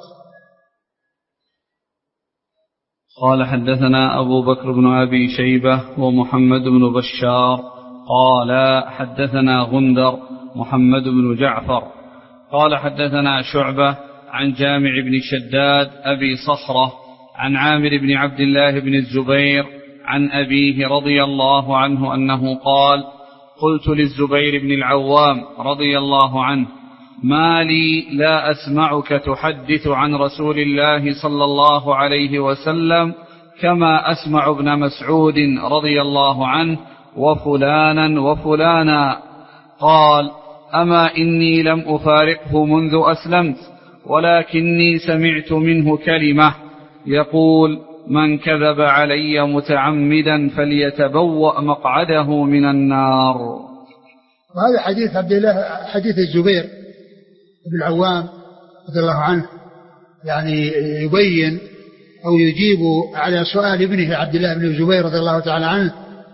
قال حدثنا أبو بكر بن أبي شيبة ومحمد بن بشار قال حدثنا غندر محمد بن جعفر قال حدثنا شعبة عن جامع بن شداد أبي صخرة عن عامر بن عبد الله بن الزبير عن أبيه رضي الله عنه أنه قال قلت للزبير بن العوام رضي الله عنه ما لي لا أسمعك تحدث عن رسول الله صلى الله عليه وسلم كما أسمع ابن مسعود رضي الله عنه وفلانا وفلانا. قال أما إني لم أفارقه منذ أسلمت ولكني سمعت منه كلمة يقول من كذب علي متعمدا فليتبوأ مقعده من النار. وهذا حديث عبد الله حديث الزبير بن العوام رضي الله عنه، يعني يبين أو يجيب على سؤال ابنه عبد الله بن الزبير رضي الله تعالى عنه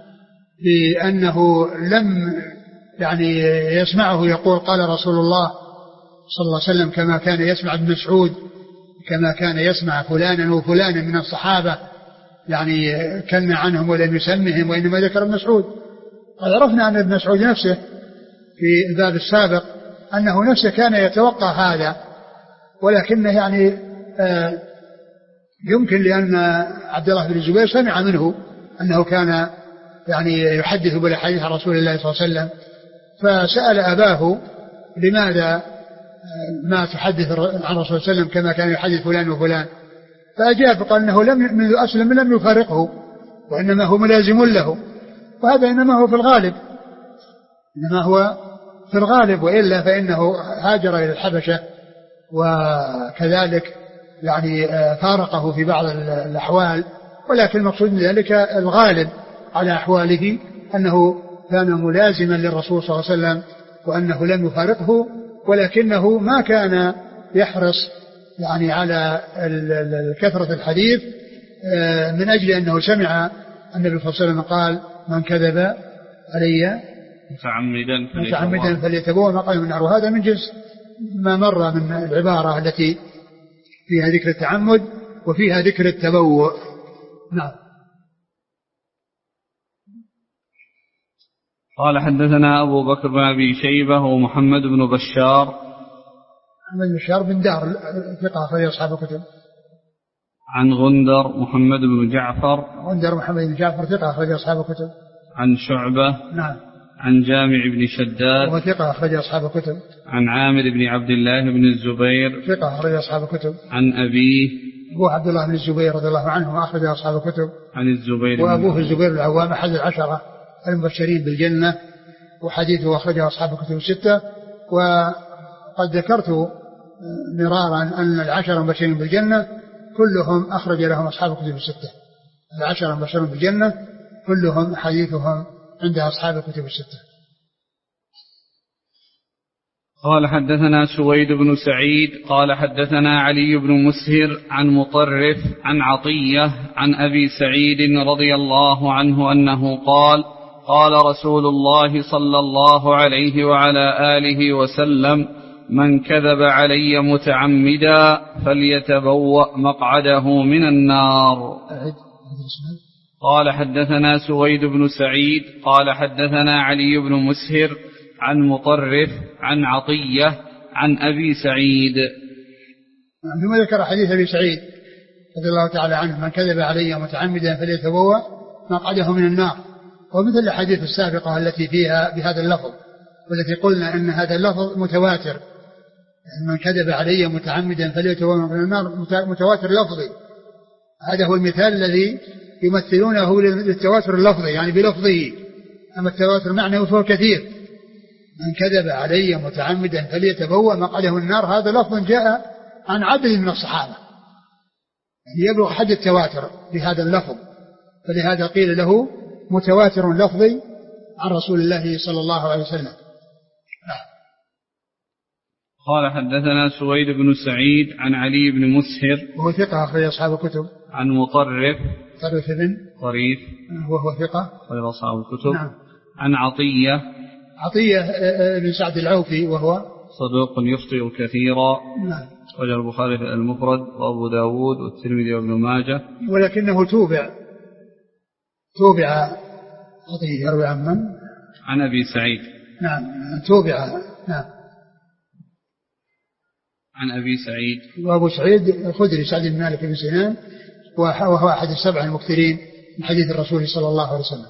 بأنه لم يعني يسمعه يقول قال رسول الله صلى الله عليه وسلم كما كان يسمع ابن مسعود كما كان يسمع فلانا وفلانا من الصحابة، يعني كلم عنهم ولم يسمهم وإنما ذكر ابن مسعود. قد عرفنا أن ابن مسعود نفسه في الباب السابق أنه نفسه كان يتوقع هذا، ولكنه يعني آه يمكن لأن عبد الله بن الزبير سمع منه أنه كان يعني يحدث بالحديث عن رسول الله صلى الله عليه وسلم، فسأل أباه لماذا ما تحدث عن رسول الله صلى الله عليه وسلم كما كان يحدث فلان وفلان، فأجاب فقال أنه لم منذ أسلم لم يفارقه وإنما هو ملازم له، وهذا إنما هو في الغالب إنما هو في الغالب وإلا فإنه هاجر إلى الحبشة وكذلك يعني فارقه في بعض الأحوال، ولكن المقصود من ذلك الغالب على أحواله أنه كان ملازما للرسول صلى الله عليه وسلم وأنه لم يفارقه، ولكنه ما كان يحرص يعني على كثرة الحديث من أجل أنه سمع النبي صلى الله عليه وسلم قال من كذب علي متعمدا متعمدا فليتبوأ مقعده من النار. وهذا من جنس ما مر من العبارة التي فيها ذكر التعمد وفيها ذكر التبوء. نعم. قال حدثنا أبو بكر بن أبي شيبة ومحمد بن بشار. محمد بن بشار بن دار ثقة أخرج أصحاب الكتب. عن غندر محمد بن جعفر. غندر محمد بن جعفر ثقة أخرج أصحاب الكتب. عن شعبة. نعم. عن جامع بن شداد وهو ثقة أخرج أصحاب الكتب. عن عامر بن عبد الله بن الزبير ثقة أخرج أصحاب الكتب. عن أبيه أبو عبد الله بن الزبير رضي الله عنه أخرج أصحاب الكتب. عن الزبير وأبوه الزبير العوام أحد العشرة المبشرين بالجنة وحديثه أخرجه أصحاب الكتب الستة. وقد ذكرت مرارا أن العشرة المبشرين بالجنة كلهم أخرج لهم أصحاب الكتب الستة. العشرة المبشرين بالجنة كلهم حديثهم عند أصحاب الكتب الستة. قال حدثنا سويد بن سعيد قال حدثنا علي بن مسهر عن مطرف عن عطية عن أبي سعيد رضي الله عنه أنه قال قال رسول الله صلى الله عليه وعلى آله وسلم من كذب علي متعمدا فليتبوأ مقعده من النار. قال حدثنا سويد بن سعيد قال حدثنا علي بن مسهر عن مطرف عن عطية عن أبي سعيد. ثم ذكر حديث أبي سعيد رضي الله تعالى عنه من كذب علي متعمدا فليتبوأ مقعده من النار. ومثل الحديث السابقة التي فيها بهذا اللفظ والتي قلنا أن هذا اللفظ متواتر. من كذب علي متعمدا فليتبوأ مقعده من النار متواتر لفظي. هذا هو المثال الذي يمثلونه للتواتر اللفظي يعني بلفظه. أما التواتر معناه فهو كثير. من كذب علي متعمدا فليتبوأ مقعده من النار هذا لفظ جاء عن عدد من الصحابة يعني يبلغ حد التواتر بهذا اللفظ. فلهذا قيل له متواتر لفظي عن رسول الله صلى الله عليه وسلم. قال حدثنا سويد بن سعيد عن علي بن مسهر وهو ثقة أخرج أصحاب الكتب. عن مطرف طرف بن طريف وهو ثقة أخرج أصحاب الكتب. نعم. عن عطية عطية بن سعد العوفي وهو صدوق يخطئ كثيرا. نعم. أخرج البخاري في المفرد وأبو داود والترمذي وابن ماجه. ولكنه توبع توبع عطية يروي عن من؟ عن أبي سعيد. نعم توبع. نعم. عن أبي سعيد. وأبو سعيد الخدري سعد بن مالك بن سنان وهو أحد السبع المكثرين من حديث الرسول صلى الله عليه وسلم.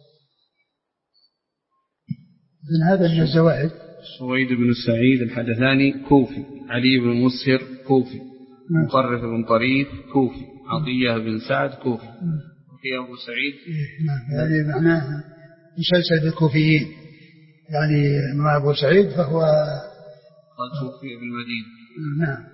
من هذا من الزوائد. سويد بن سعيد الحدثاني كوفي. علي بن مسهر كوفي. مطرف بن طريف كوفي. عطية بن سعد كوفي. وفي أبو سعيد يعني معناه مسلسل بالكوفيين يعني مع أبو سعيد فهو قد توفي بالمدينة. نعم.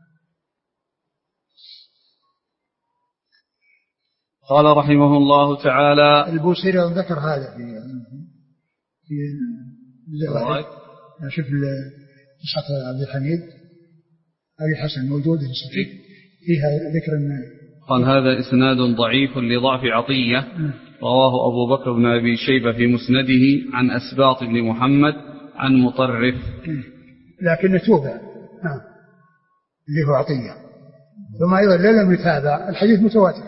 قال رحمه الله تعالى البوصيري ذكر هذا في في الزوائد. شوف نسخة عبد الحميد أبي حسن موجود فيها ذكر قال هذا إسناد ضعيف لضعف عطية. رواه أبو بكر بن أبي شيبة في مسنده عن أسباط بن محمد عن مطرف لكن توبع نعم اللي هو عطية. ثم أيضا لم يتابع الحديث متواتر.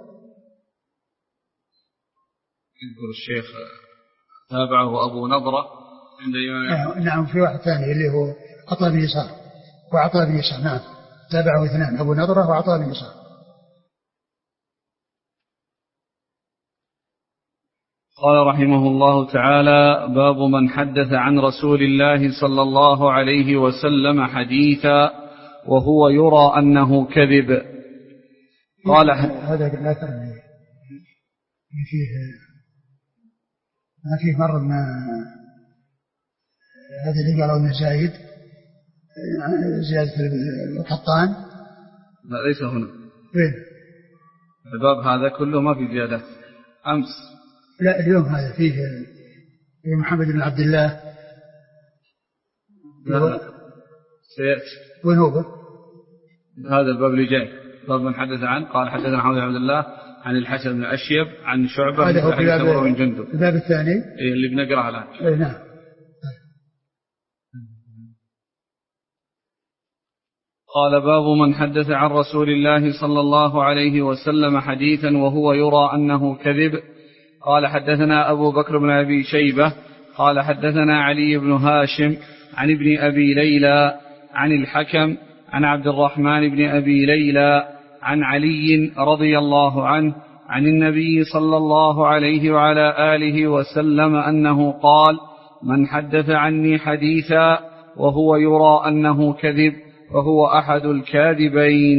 يذكر الشيخ تابعه أبو نضرة عند نعم, نعم في واحد ثاني اللي هو عطاء بن يسار وعطاء بن يسار نعم تابعه اثنان أبو نضرة وعطاء بن يسار. قال رحمه الله تعالى باب من حدث عن رسول الله صلى الله عليه وسلم حديثا وهو يرى أنه كذب. قال هذا لا ترمي فيه ما فيه مرة ما هذا اللي قالوا انه زايد زيادة القطان لا ليس هنا وين الباب هذا كله ما في زيادة أمس. لا اليوم هذا فيه فيه محمد بن عبد الله. لا لا سيأتي. وين هو هذا الباب اللي جاي باب من حدث عنه. قال حدثنا محمد بن عبد الله عن الحسن بن الأشيب عن شعبة هذا هو في الباب, بن جندب. الباب الثاني اللي بنقرأه الآن. نعم. قال باب من حدث عن رسول الله صلى الله عليه وسلم حديثا وهو يرى أنه كذب. قال حدثنا أبو بكر بن أبي شيبة قال حدثنا علي بن هاشم عن ابن أبي ليلى عن الحكم عن عبد الرحمن بن أبي ليلى عن علي رضي الله عنه عن النبي صلى الله عليه وعلى آله وسلم أنه قال من حدث عني حديثا وهو يرى أنه كذب فهو أحد الكاذبين.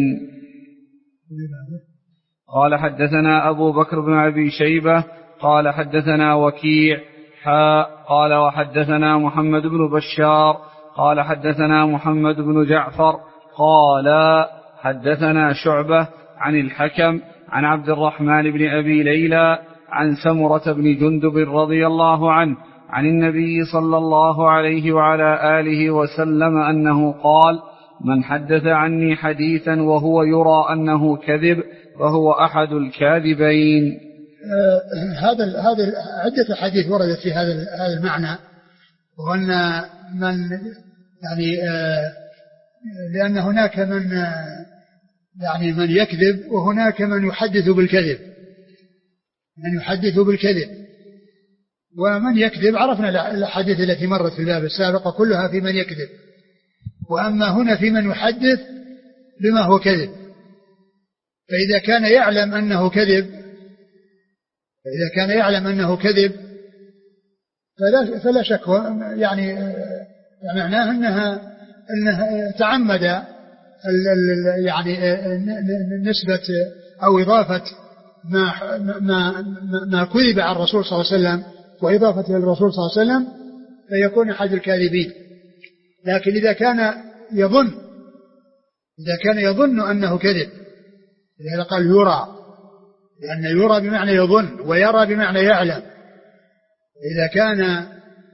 قال حدثنا أبو بكر بن أبي شيبة قال حدثنا وكيع حاء قال وحدثنا محمد بن بشار قال حدثنا محمد بن جعفر قال حدثنا شعبة عن الحكم عن عبد الرحمن بن أبي ليلى عن سمرة بن جندب رضي الله عنه عن النبي صلى الله عليه وعلى آله وسلم أنه قال من حدث عني حديثا وهو يرى أنه كذب فهو أحد الكاذبين. آه هذا هذا عدة حديث وردت في هذا هذا المعنى، وأن من يعني آه لأن هناك من آه يعني من يكذب وهناك من يحدث بالكذب، من يحدث بالكذب ومن يكذب عرفنا الحديث التي مرت في الباب السابقة كلها في من يكذب، وأما هنا في من يحدث بما هو كذب. فإذا كان يعلم أنه كذب فإذا كان يعلم أنه كذب فلا, فلا شك يعني معناه أنها, أنها تعمد يعني نسبة أو إضافة ما, ما, ما كذب عن الرسول صلى الله عليه وسلم وإضافة للرسول صلى الله عليه وسلم فيكون أحد الكاذبين. لكن إذا كان يظن إذا كان يظن أنه كذب، لهذا قال يرى، لأن يرى بمعنى يظن ويرى بمعنى يعلم. إذا كان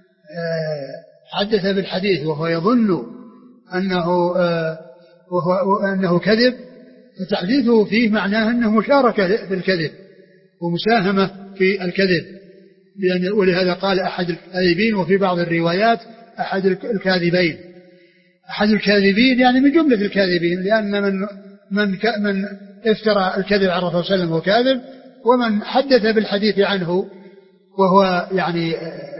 حدث بالحديث وهو يظن أنه وهو أنه كذب فتحديثه فيه معناه أنه مشاركة في الكذب ومساهمة في الكذب، ولهذا قال أحد الكاذبين، وفي بعض الروايات أحد الكاذبين. أحد الكاذبين يعني من جملة الكاذبين، لأن من من من افترى الكذب على الرسول صلى الله عليه وسلم هو كاذب، ومن حدث بالحديث عنه وهو يعني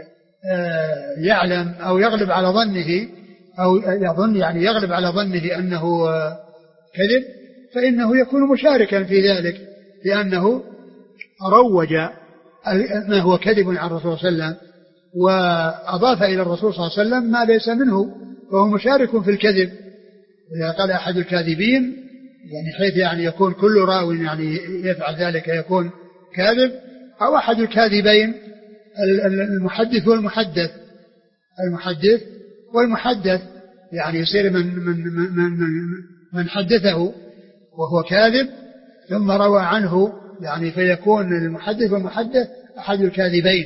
يعلم أو يغلب على ظنه أو يظن يعني يغلب على ظنه أنه كذب فإنه يكون مشاركا في ذلك، لأنه روج ما هو كذب عن الرسول صلى الله عليه وسلم وأضاف إلى الرسول صلى الله عليه وسلم ما ليس منه، وهو مشارك في الكذب. إذا قال أحد الكاذبين يعني حيث يعني يكون كل راو يعني يفعل ذلك يكون كاذب، أو أحد الكاذبين المحدث والمحدث، المحدث والمحدث يعني يصير من من من من, من حدثه وهو كاذب ثم روى عنه، يعني فيكون المحدث والمحدث أحد الكاذبين.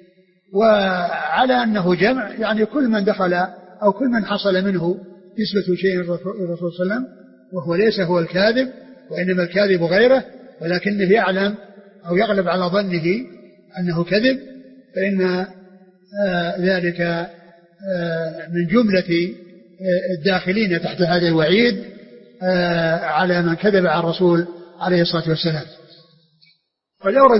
وعلى أنه جمع يعني كل من دخل أو كل من حصل منه نسبة شيء الرسول صلى الله عليه وسلم وهو ليس هو الكاذب وإنما الكاذب غيره، ولكنه يعلم أو يغلب على ظنه أنه كذب، فإن آه ذلك آه من جملة آه الداخلين تحت هذا الوعيد آه على من كذب على الرسول عليه الصلاة والسلام. ولأورد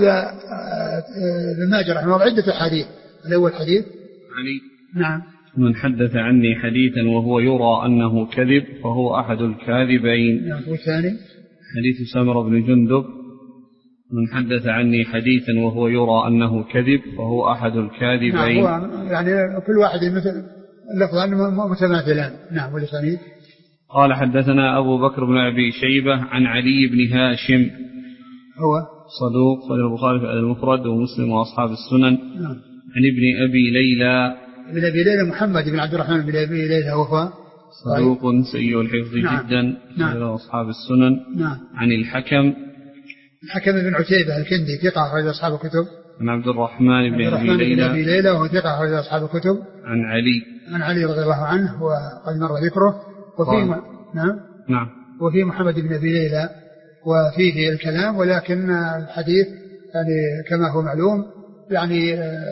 ابن ماجه رحمه الله عدة حديث. الأول حديث علي نعم من حدث عني حديثا وهو يرى أنه كذب فهو أحد الكاذبين. نعم. والثاني حديث سمرة بن جندب من حدث عني حديثا وهو يرى أنه كذب فهو أحد الكاذبين. نعم. يعني كل واحد مثل اللفظان متماثلان. نعم. والثاني قال حدثنا أبو بكر بن أبي شيبة عن علي بن هاشم هو صدوق صحيح البخاري في المفرد ومسلم وأصحاب السنن. نعم. عن ابن أبي ليلى ابن أبي ليلى محمد بن عبد الرحمن بن أبي ليلى وهو صدوق سيء الحفظ نعم. جدا. نعم. وأصحاب السنن. نعم. عن الحكم الحكم بن عتيبة الكندي ثقة أخرج أصحاب الكتب. عن عبد الرحمن بن أبي ليلى أبي ليلى وهو ثقة أخرج أصحاب الكتب. عن علي عن علي رضي الله عنه وقد مر ذكره. وفي م... نعم نعم وفي محمد بن أبي ليلى وفيه الكلام، ولكن الحديث يعني كما هو معلوم يعني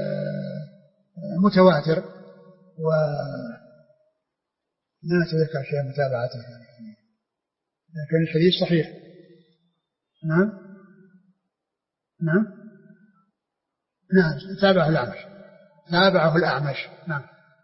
متواتر، ولا أتذكر شيء متابعته، لكن الحديث صحيح. نعم نعم نعم تابعه الأعمش تابعه الأعمش نعم.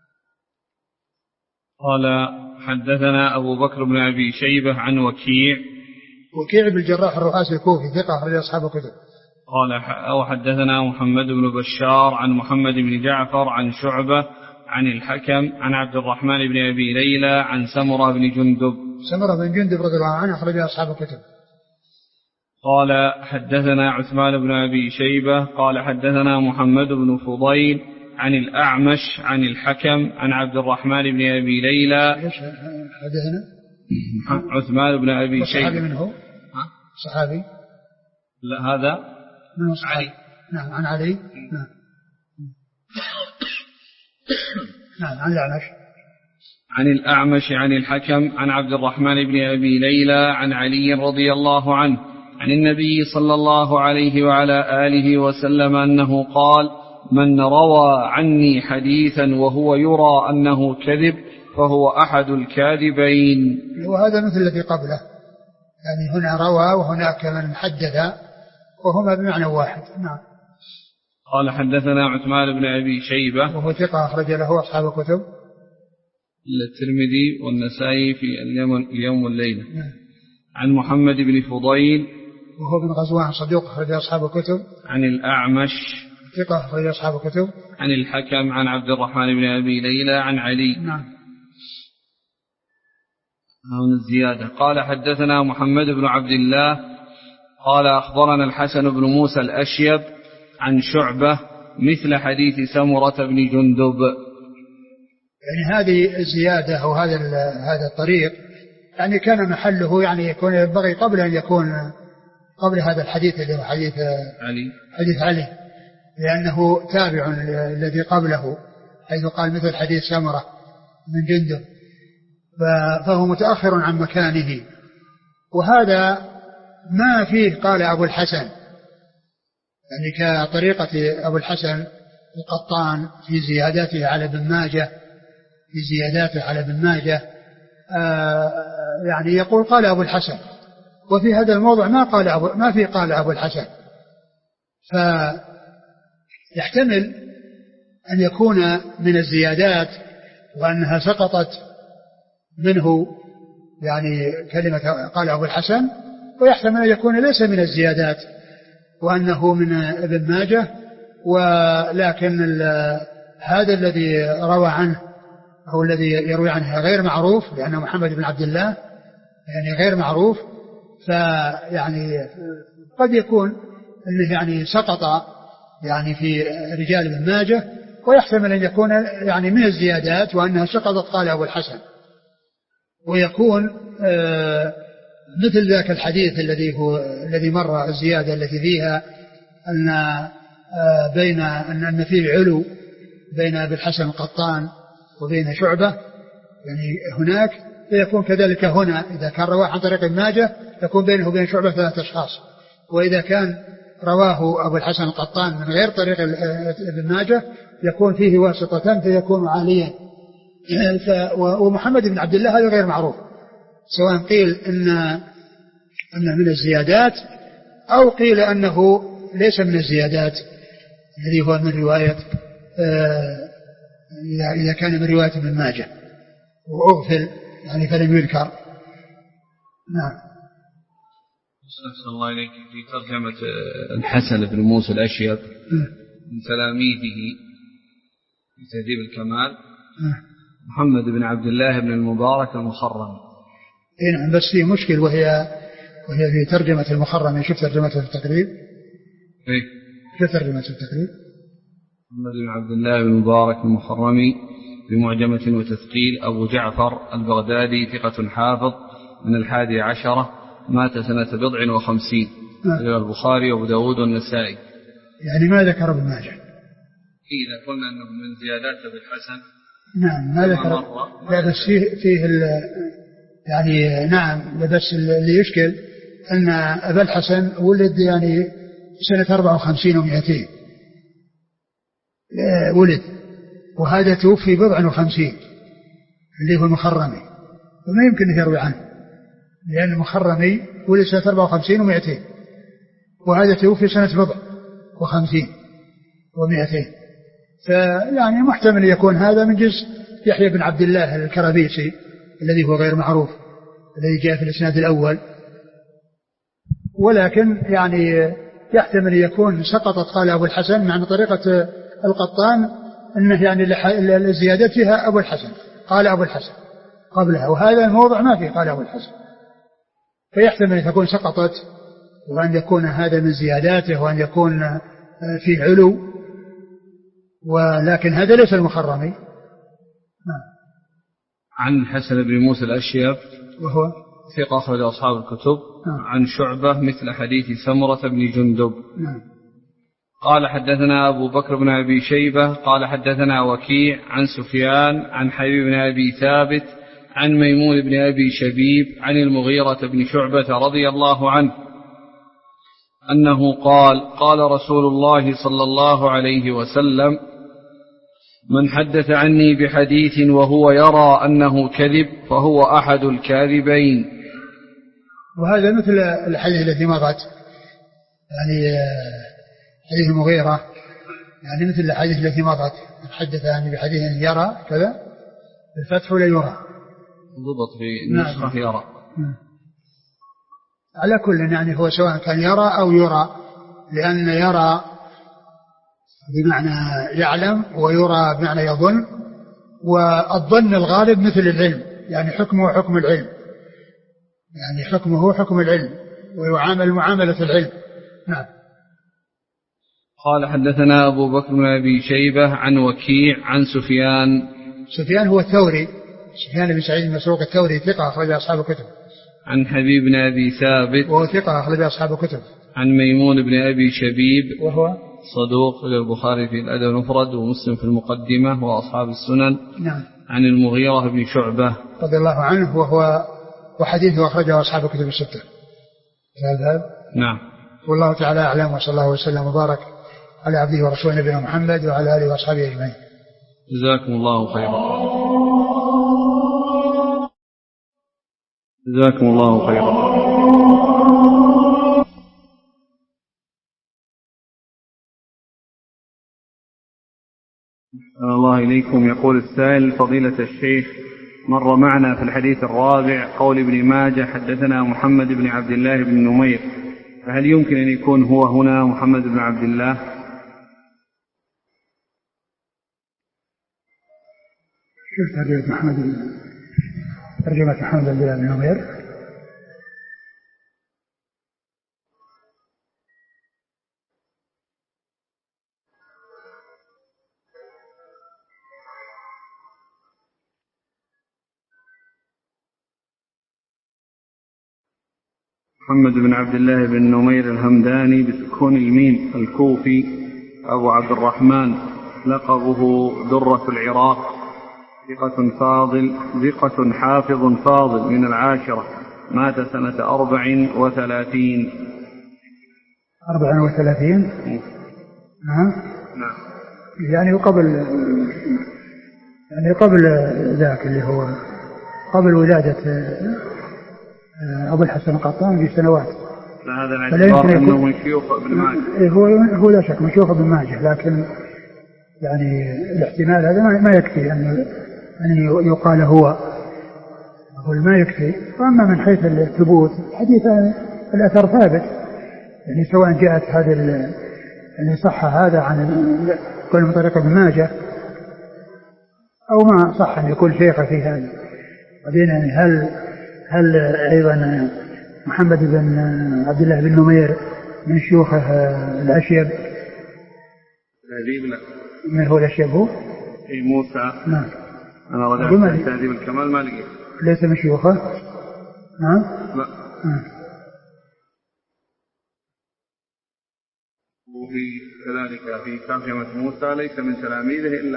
قال حدثنا أبو بكر بن أبي شيبة عن وكيع وكيع بن الجراح الرؤاسي الكوفي ثقة أخرج أصحاب الكتب. قال أو حدثنا محمد بن بشار عن محمد بن جعفر عن شعبة عن الحكم عن عبد الرحمن بن أبي ليلى عن سمرة بن جندب سمرة بن جندب رضي الله عنه أخرج أصحاب الكتب. قال حدثنا عثمان بن أبي شيبة قال حدثنا محمد بن فضيل عن الأعمش عن الحكم عن عبد الرحمن بن أبي ليلى. ايش حدثنا؟ عثمان بن أبي شيبة. صحابي من هو؟ صحابي؟ لا هذا من علي. نعم عن علي. نعم نعم عن الأعمش. عن الأعمش عن الحكم عن عبد الرحمن بن أبي ليلى عن علي رضي الله عنه عن النبي صلى الله عليه وعلى آله وسلم أنه قال: من روى عني حديثا وهو يرى أنه كذب فهو أحد الكاذبين. وهذا مثل الذي قبله، يعني هنا روى وهناك من حدث وهما بمعنى واحد. نعم. قال حدثنا عثمان بن أبي شيبة وهو ثقة أخرج له أصحاب الكتب الترمذي والنسائي في اليوم والليلة. نعم. عن محمد بن فضيل وهو بن غزوان صدوق أخرج أصحاب الكتب. عن الأعمش ثقة أخرج أصحاب الكتب. عن الحكم عن عبد الرحمن بن أبي ليلى عن علي. نعم. من الزيادة. قال حدثنا محمد بن عبد الله قال أخبرنا الحسن بن موسى الأشيب عن شعبة مثل حديث سمرة بن جندب. يعني هذه الزيادة أو هذا هذا الطريق يعني كان محله يعني يكون ينبغي قبل أن يكون قبل هذا الحديث اللي هو حديث علي حديث علي، لأنه تابع الذي قبله حيث قال مثل حديث سمرة من جندب، فهو متأخر عن مكانه. وهذا ما فيه قال أبو الحسن، يعني كطريقة أبو الحسن القطان في زياداته على ابن ماجه في زياداته على ابن ماجه آه يعني يقول قال أبو الحسن، وفي هذا الموضع ما قال أبو ما في قال أبو الحسن، فيحتمل أن يكون من الزيادات وأنها سقطت منه يعني كلمة قال أبو الحسن، ويحتمل أن يكون ليس من الزيادات وأنه من ابن ماجه، ولكن هذا الذي روى عنه أو الذي يروي عنه غير معروف، لأنه محمد بن عبد الله يعني غير معروف، فيعني قد يكون أنه يعني سقط يعني في رجال ابن ماجه، ويحتمل أن يكون يعني من الزيادات وأنها سقطت قال أبو الحسن، ويكون آه مثل ذاك الحديث الذي هو الذي مر الزيادة التي فيها أن آه بين أن فيه علو بين أبي الحسن القطان وبين شعبة، يعني هناك فيكون كذلك هنا إذا كان رواه عن طريق ابن ماجه يكون بينه وبين شعبة ثلاثة أشخاص، وإذا كان رواه أبو الحسن القطان من غير طريق ابن ماجه يكون فيه واسطة فيكون عاليا. ومحمد بن عبد الله هذا غير معروف، سواء قيل إن أنه من الزيادات أو قيل أنه ليس من الزيادات الذي هو من رواية إذا كان من رواية ابن ماجه وأغفل يعني فلم يذكر. نعم. أحسن الله إليك. في ترجمة الحسن بن موسى الأشيب من تلاميذه في تهذيب الكمال محمد بن عبد الله بن المبارك المخرم. نعم بس في مشكل وهي وهي في ترجمة المخرم. شوف ترجمته في التقريب. إيه. شوف ترجمة التقريب. محمد بن عبد الله بن المبارك المخرمي بمعجمة وتثقيل أبو جعفر البغدادي ثقة حافظ من الحادي عشرة مات سنة بضع وخمسين. آه. البخاري وابو داود والنسائي. يعني ما ذكر ابن ماجه. إذا قلنا أنه من زيادات أبي الحسن. نعم ما ذكر. لا بس فيه فيه يعني نعم بس اللي يشكل أن أبا الحسن ولد يعني سنة أربعة وخمسين ومئتين ولد، وهذا توفي بضع وخمسين اللي هو المخرمي، وما يمكن أن يروي عنه لأن المخرمي ولد سنة أربعة وخمسين ومئتين، وهذا توفي سنة بضع وخمسين ومئتين، فيعني محتمل يكون هذا من جزء يحيى بن عبد الله الكرابيسي الذي هو غير معروف الذي جاء في الإسناد الأول، ولكن يعني يحتمل يكون سقطت قال أبو الحسن مع طريقة القطان أنه يعني الزيادة فيها أبو الحسن قال أبو الحسن قبلها، وهذا الموضع ما فيه قال أبو الحسن، فيحتمل أن تكون سقطت وأن يكون هذا من زياداته وأن يكون في علو، ولكن هذا ليس المخرمي. عن حسن بن موسى الأشيب وهو ثقة أخرج أصحاب الكتب. عن شعبة مثل حديث سمرة بن جندب. قال حدثنا أبو بكر بن أبي شيبة قال حدثنا وكيع عن سفيان عن حبيب بن أبي ثابت عن ميمون بن أبي شبيب عن المغيرة بن شعبة رضي الله عنه أنه قال قال رسول الله صلى الله عليه وسلم: من حدث عني بحديث وهو يرى أنه كذب فهو أحد الكاذبين. وهذا مثل الحديث الذي مضت، يعني حديث المغيرة، يعني مثل الحديث الذي مضت من حدث عني بحديث يرى كذا الفتح ولا يرى ضبط في نسخة يرى. على كل يعني هو سواء كان يرى أو يرى، لأن يرى بمعنى يعلم ويرى بمعنى يظن، والظن الغالب مثل العلم، يعني حكمه حكم العلم، يعني حكمه حكم العلم ويعامل معاملة العلم. نعم. قال حدثنا أبو بكر بن أبي شيبة عن وكيع عن سفيان. سفيان هو الثوري، سفيان بن سعيد المسروق الثوري ثقة أخرج أصحاب الكتب. عن حبيب بن أبي ثابت وهو ثقة أخرج أصحاب الكتب. عن ميمون بن أبي شبيب وهو صدوق البخاري في الأدب المفرد ومسلم في المقدمة وأصحاب السنن. نعم. عن المغيرة بن شعبة رضي الله عنه وهو وحديثه أخرجه أصحاب الكتب الستة. هذا نعم. والله تعالى أعلم، وصلى الله وسلم وبارك على عبده ورسوله نبينا محمد وعلى آله وأصحابه أجمعين. جزاكم الله خيرا. جزاكم الله خيرا. الله إليكم. يقول السائل: فضيلة الشيخ، مر معنا في الحديث الرابع قول ابن ماجه حدثنا محمد بن عبد الله بن نمير، فهل يمكن أن يكون هو هنا محمد بن عبد الله؟ شوف ترجمة محمد ترجمة محمد بن عبد الله بن نمير. محمد بن عبد الله بن نمير الهمداني بسكون الميم الكوفي أبو عبد الرحمن، لقبه درة العراق، ثقة فاضل ثقة حافظ فاضل من العاشرة، مات سنة أربع وثلاثين. أربع وثلاثين. نعم. نعم. يعني قبل يعني قبل ذاك اللي هو قبل ولادة أبو الحسن القطان بسنوات. هذا الاعتبار أنه من شيوخ ابن ماجه. هو هو لا شك من شيوخ ابن ماجه، لكن يعني الاحتمال هذا ما يكفي أن أن يقال هو، أقول ما يكفي. وأما من حيث الثبوت حديث الأثر ثابت، يعني سواء جاءت هذه اللي صح هذا عن كل من طريق ابن ماجه أو ما صح أن يكون شيخ في هذا. بعدين يعني هل هل أيضا محمد بن عبد الله بن نمير من شيوخ الأشيب؟ تهذيب لا. من هو الأشيب هو؟ أي موسى. نعم. أنا رجعت تهذيب الكمال ما لقيت. ليس من شيوخه؟ نعم. لا. نعم. وفي كذلك في ترجمة موسى ليس من تلاميذه إلا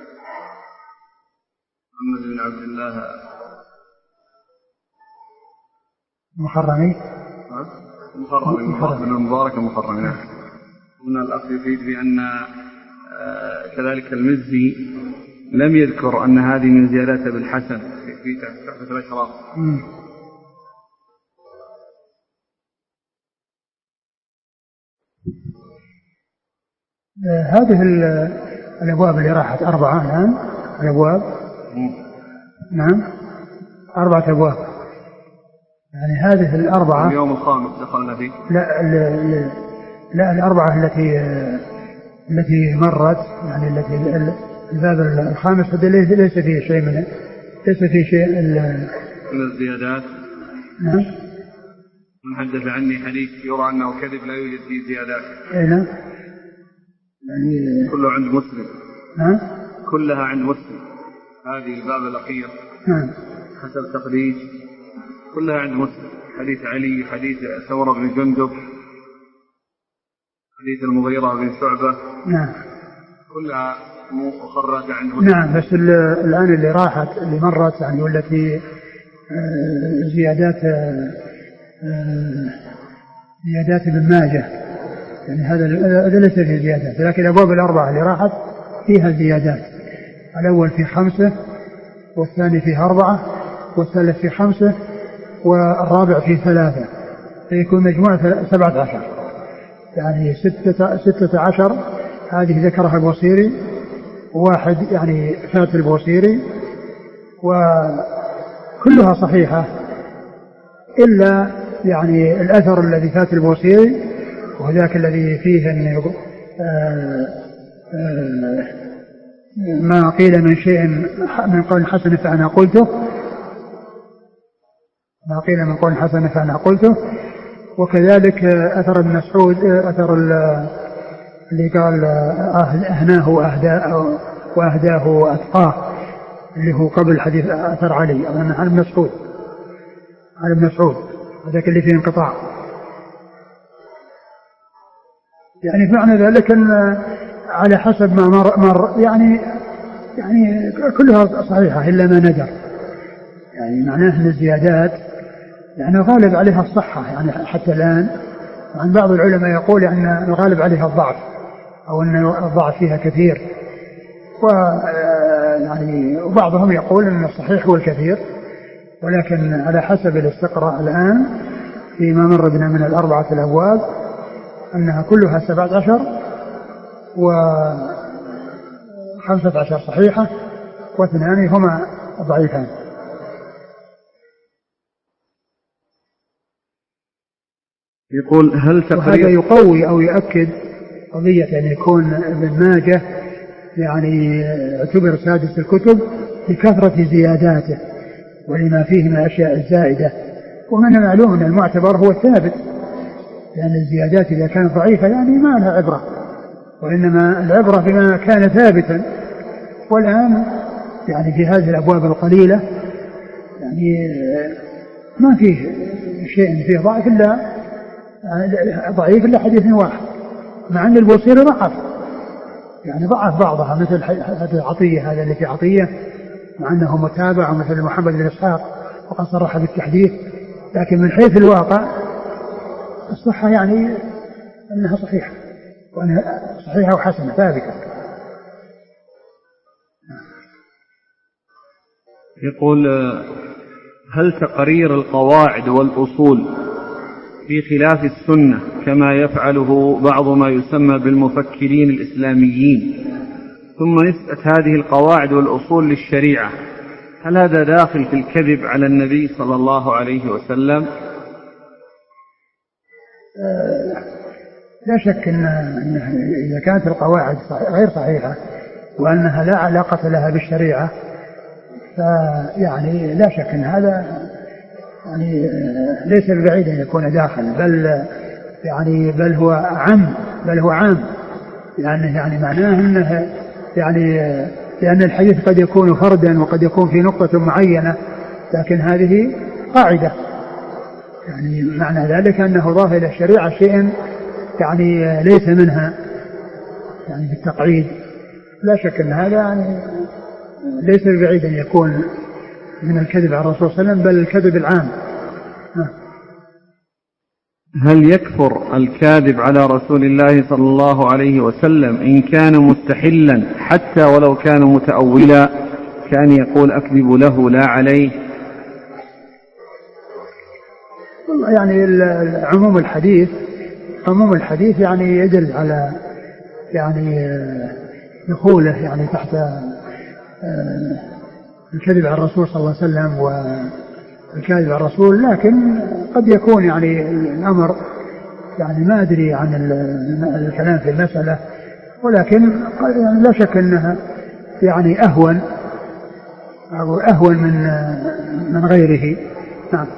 محمد بن عبد الله المخرمي. مخرم من المبارك المخرم. نعم. هنا الأخ يفيد بأن كذلك المزي لم يذكر أن هذه من زيادات بالحسن في تحفة الأشراف. هذه الأبواب اللي راحت أربعة الآن الأبواب. نعم أربعة أبواب يعني هذه الأربعة اليوم الخامس دخلنا فيه. لا لا, لا الأربعة التي التي مرت يعني التي الباب الخامس هذا ليس فيه شيء من ليس فيه شيء من الزيادات. نعم. من حدث عني حديث يرى أنه كذب لا يوجد فيه زيادات. نعم يعني كله عند مسلم. نعم كلها عند مسلم. هذه الباب الأخير. نعم. حسب تخريج كلها عند مسلم. حديث علي، حديث ثور بن جندب، حديث المغيرة بن شعبة. نعم. كلها مخرجة عند مسلم. نعم بس الآن اللي راحت اللي مرت يعني والتي زيادات زيادات ابن ماجه يعني هذا ليس فيه زيادات، لكن الأبواب الأربعة اللي راحت فيها زيادات. الأول في خمسة والثاني فيه أربعة والثالث في خمسة والرابع في ثلاثة، فيكون مجموعة سبعة عشر يعني ستة, ستة عشر. هذه ذكرها البوصيري واحد يعني فات البوصيري وكلها صحيحة إلا يعني الأثر الذي فات البوصيري وذاك الذي فيه أن ما قيل من شيء من قول حسن فأنا قلته ما قيل من قول حسن فأنا قلته. وكذلك أثر ابن مسعود أثر اللي قال أهناه وأهداه وأهداه وأتقاه اللي هو قبل حديث أثر علي عن ابن مسعود عن ابن مسعود هذاك اللي فيه انقطاع. يعني معنى ذلك أن على حسب ما مر, مر يعني يعني كلها صحيحة إلا ما ندر. يعني معناه أن الزيادات يعني غالب عليها الصحة يعني حتى الآن. عن بعض العلماء يقول أن الغالب عليها الضعف أو أن الضعف فيها كثير، ويعني وبعضهم يقول أن الصحيح هو الكثير، ولكن على حسب الاستقراء الآن فيما مر بنا من الأربعة الأبواب أنها كلها سبعة عشر وخمسة عشر صحيحة واثنان هما ضعيفان. يقول هل تقرير هذا يقوي أو يؤكد قضية يعني يكون ابن ماجه يعني اعتبر سادس الكتب بكثرة زياداته ولما فيه من الأشياء الزائدة، ومن المعلوم أن المعتبر هو الثابت، لأن الزيادات إذا كانت ضعيفة يعني ما لها عبرة، وإنما العبرة بما كان ثابتا. والآن يعني في هذه الأبواب القليلة يعني ما فيه شيء فيه ضعف إلا ضعيف إلا حديث واحد، مع أن البوصيري ضعف يعني ضعف بعضها مثل هذا عطية هذا اللي في عطية مع أنه متابع، ومثل محمد بن إسحاق وقد صرح بالتحديث، لكن من حيث الواقع الصحة يعني أنها صحيحة وأنها صحيحة وحسنة ثابتة. يقول هل تقرير القواعد والأصول في خلاف السنة كما يفعله بعض ما يسمى بالمفكرين الإسلاميين ثم نسبة هذه القواعد والأصول للشريعة، هل هذا داخل في الكذب على النبي صلى الله عليه وسلم؟ لا شك أن إذا كانت القواعد غير صحيحة وأنها لا علاقة لها بالشريعة فيعني لا شك أن هذا يعني ليس ببعيد أن يكون داخل، بل يعني بل هو عام بل هو عام يعني يعني معناه أنه يعني لأن الحديث قد يكون فردا وقد يكون في نقطة معينة، لكن هذه قاعدة يعني معنى ذلك أنه ضاف إلى الشريعة شيء يعني ليس منها يعني بالتقعيد. لا شك أن هذا يعني ليس ببعيد أن يكون من الكذب على الرسول صلى الله عليه وسلم، بل الكذب العام. هل يكفر الكاذب على رسول الله صلى الله عليه وسلم إن كان مستحلا حتى ولو كان متأولا، كان يقول أكذب له لا عليه؟ يعني عموم الحديث عموم الحديث يعني يدل على يعني دخوله يعني تحت الكذب على الرسول صلى الله عليه وسلم والكذب على الرسول، لكن قد يكون يعني الأمر يعني ما أدري عن الكلام في المسألة، ولكن لا شك أنها يعني أهون أو أهون من من غيره. نعم.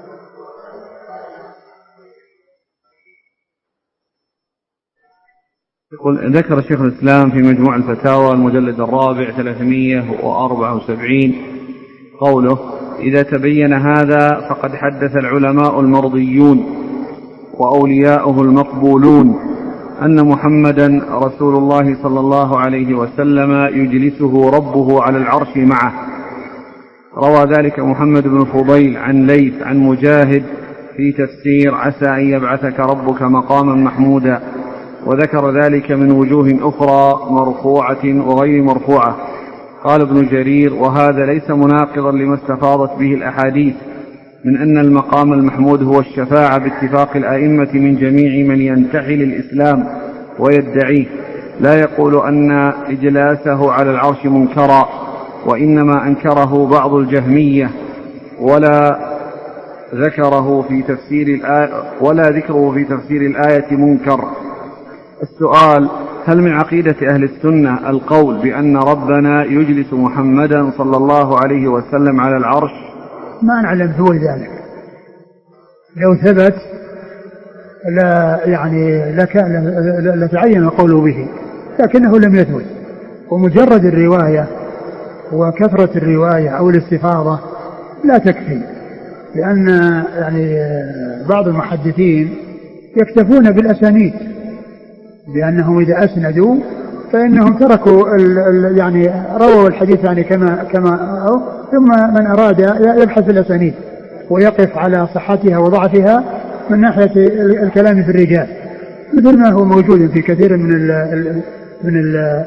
يقول ذكر شيخ الإسلام في مجموع الفتاوى المجلد الرابع ثلاثمائة وأربعة وسبعين قوله: إذا تبين هذا فقد حدث العلماء المرضيون وأولياؤه المقبولون أن محمدا رسول الله صلى الله عليه وسلم يجلسه ربه على العرش معه. روى ذلك محمد بن فضيل عن ليث عن مجاهد في تفسير عسى أن يبعثك ربك مقاما محمودا، وذكر ذلك من وجوه أخرى مرفوعة وغير مرفوعة. قال ابن جرير: وهذا ليس مناقضا لما استفاضت به الأحاديث من أن المقام المحمود هو الشفاعة باتفاق الأئمة من جميع من ينتحل الإسلام ويدعيه، لا يقول أن إجلاسه على العرش منكرا، وإنما أنكره بعض الجهمية ولا ذكره في تفسير الآية ولا ذكره في تفسير الآية منكر. السؤال: هل من عقيدة أهل السنة القول بأن ربنا يجلس محمدا صلى الله عليه وسلم على العرش؟ ما نعلم هو ذلك، لو ثبت لا يعني لتعين قوله به، لكنه لم يثبت، ومجرد الرواية وكثرة الرواية أو الاستفاضة لا تكفي، لأن يعني بعض المحدثين يكتفون بالأسانيد، لأنهم إذا أسندوا فإنهم تركوا ال ال يعني رووا الحديث يعني كما كما أو ثم من أراد يبحث في الأسانيد ويقف على صحتها وضعفها من ناحية الكلام في الرجال، مثل ما هو موجود في كثير من ال ال من ال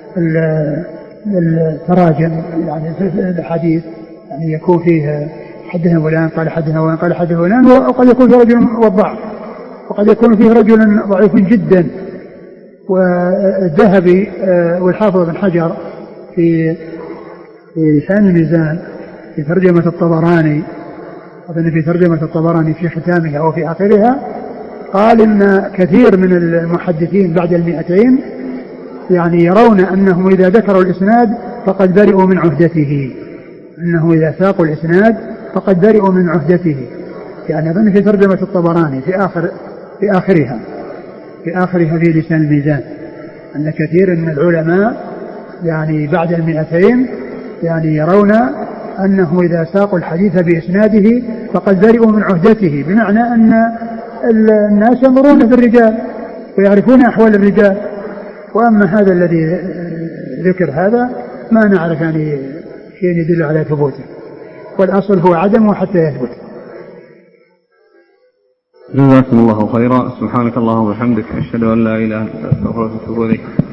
التراجم يعني في الحديث، يعني يكون فيه حدثنا فلان قال حدثنا فلان قال حدثنا فلان، وقد يكون فيه رجل وضع، وقد يكون فيه رجل ضعيف جدا. والذهبي والحافظ بن حجر في في لسان الميزان في ترجمة الطبراني، أظن في ترجمة الطبراني في ختامها أو في آخرها، قال إن كثير من المحدثين بعد المئتين يعني يرون أنهم إذا ذكروا الإسناد فقد برئوا من عهدته، أنه إذا ساقوا الإسناد فقد برئوا من عهدته، يعني أظن في ترجمة الطبراني في آخر في آخرها في آخرها في لسان الميزان، أن كثير من العلماء يعني بعد المئتين يعني يرون أنه إذا ساقوا الحديث بإسناده فقد برئوا من عهدته، بمعنى أن الناس ينظرون في الرجال ويعرفون أحوال الرجال، وأما هذا الذي ذكر هذا ما نعرف يعني شيء يدل على ثبوته، والأصل هو عدمه حتى يثبت. جزاكم الله خيرا. سبحانك اللهم وبحمدك، أشهد أن لا إله إلا أنت، أستغفرك وأتوب إليك.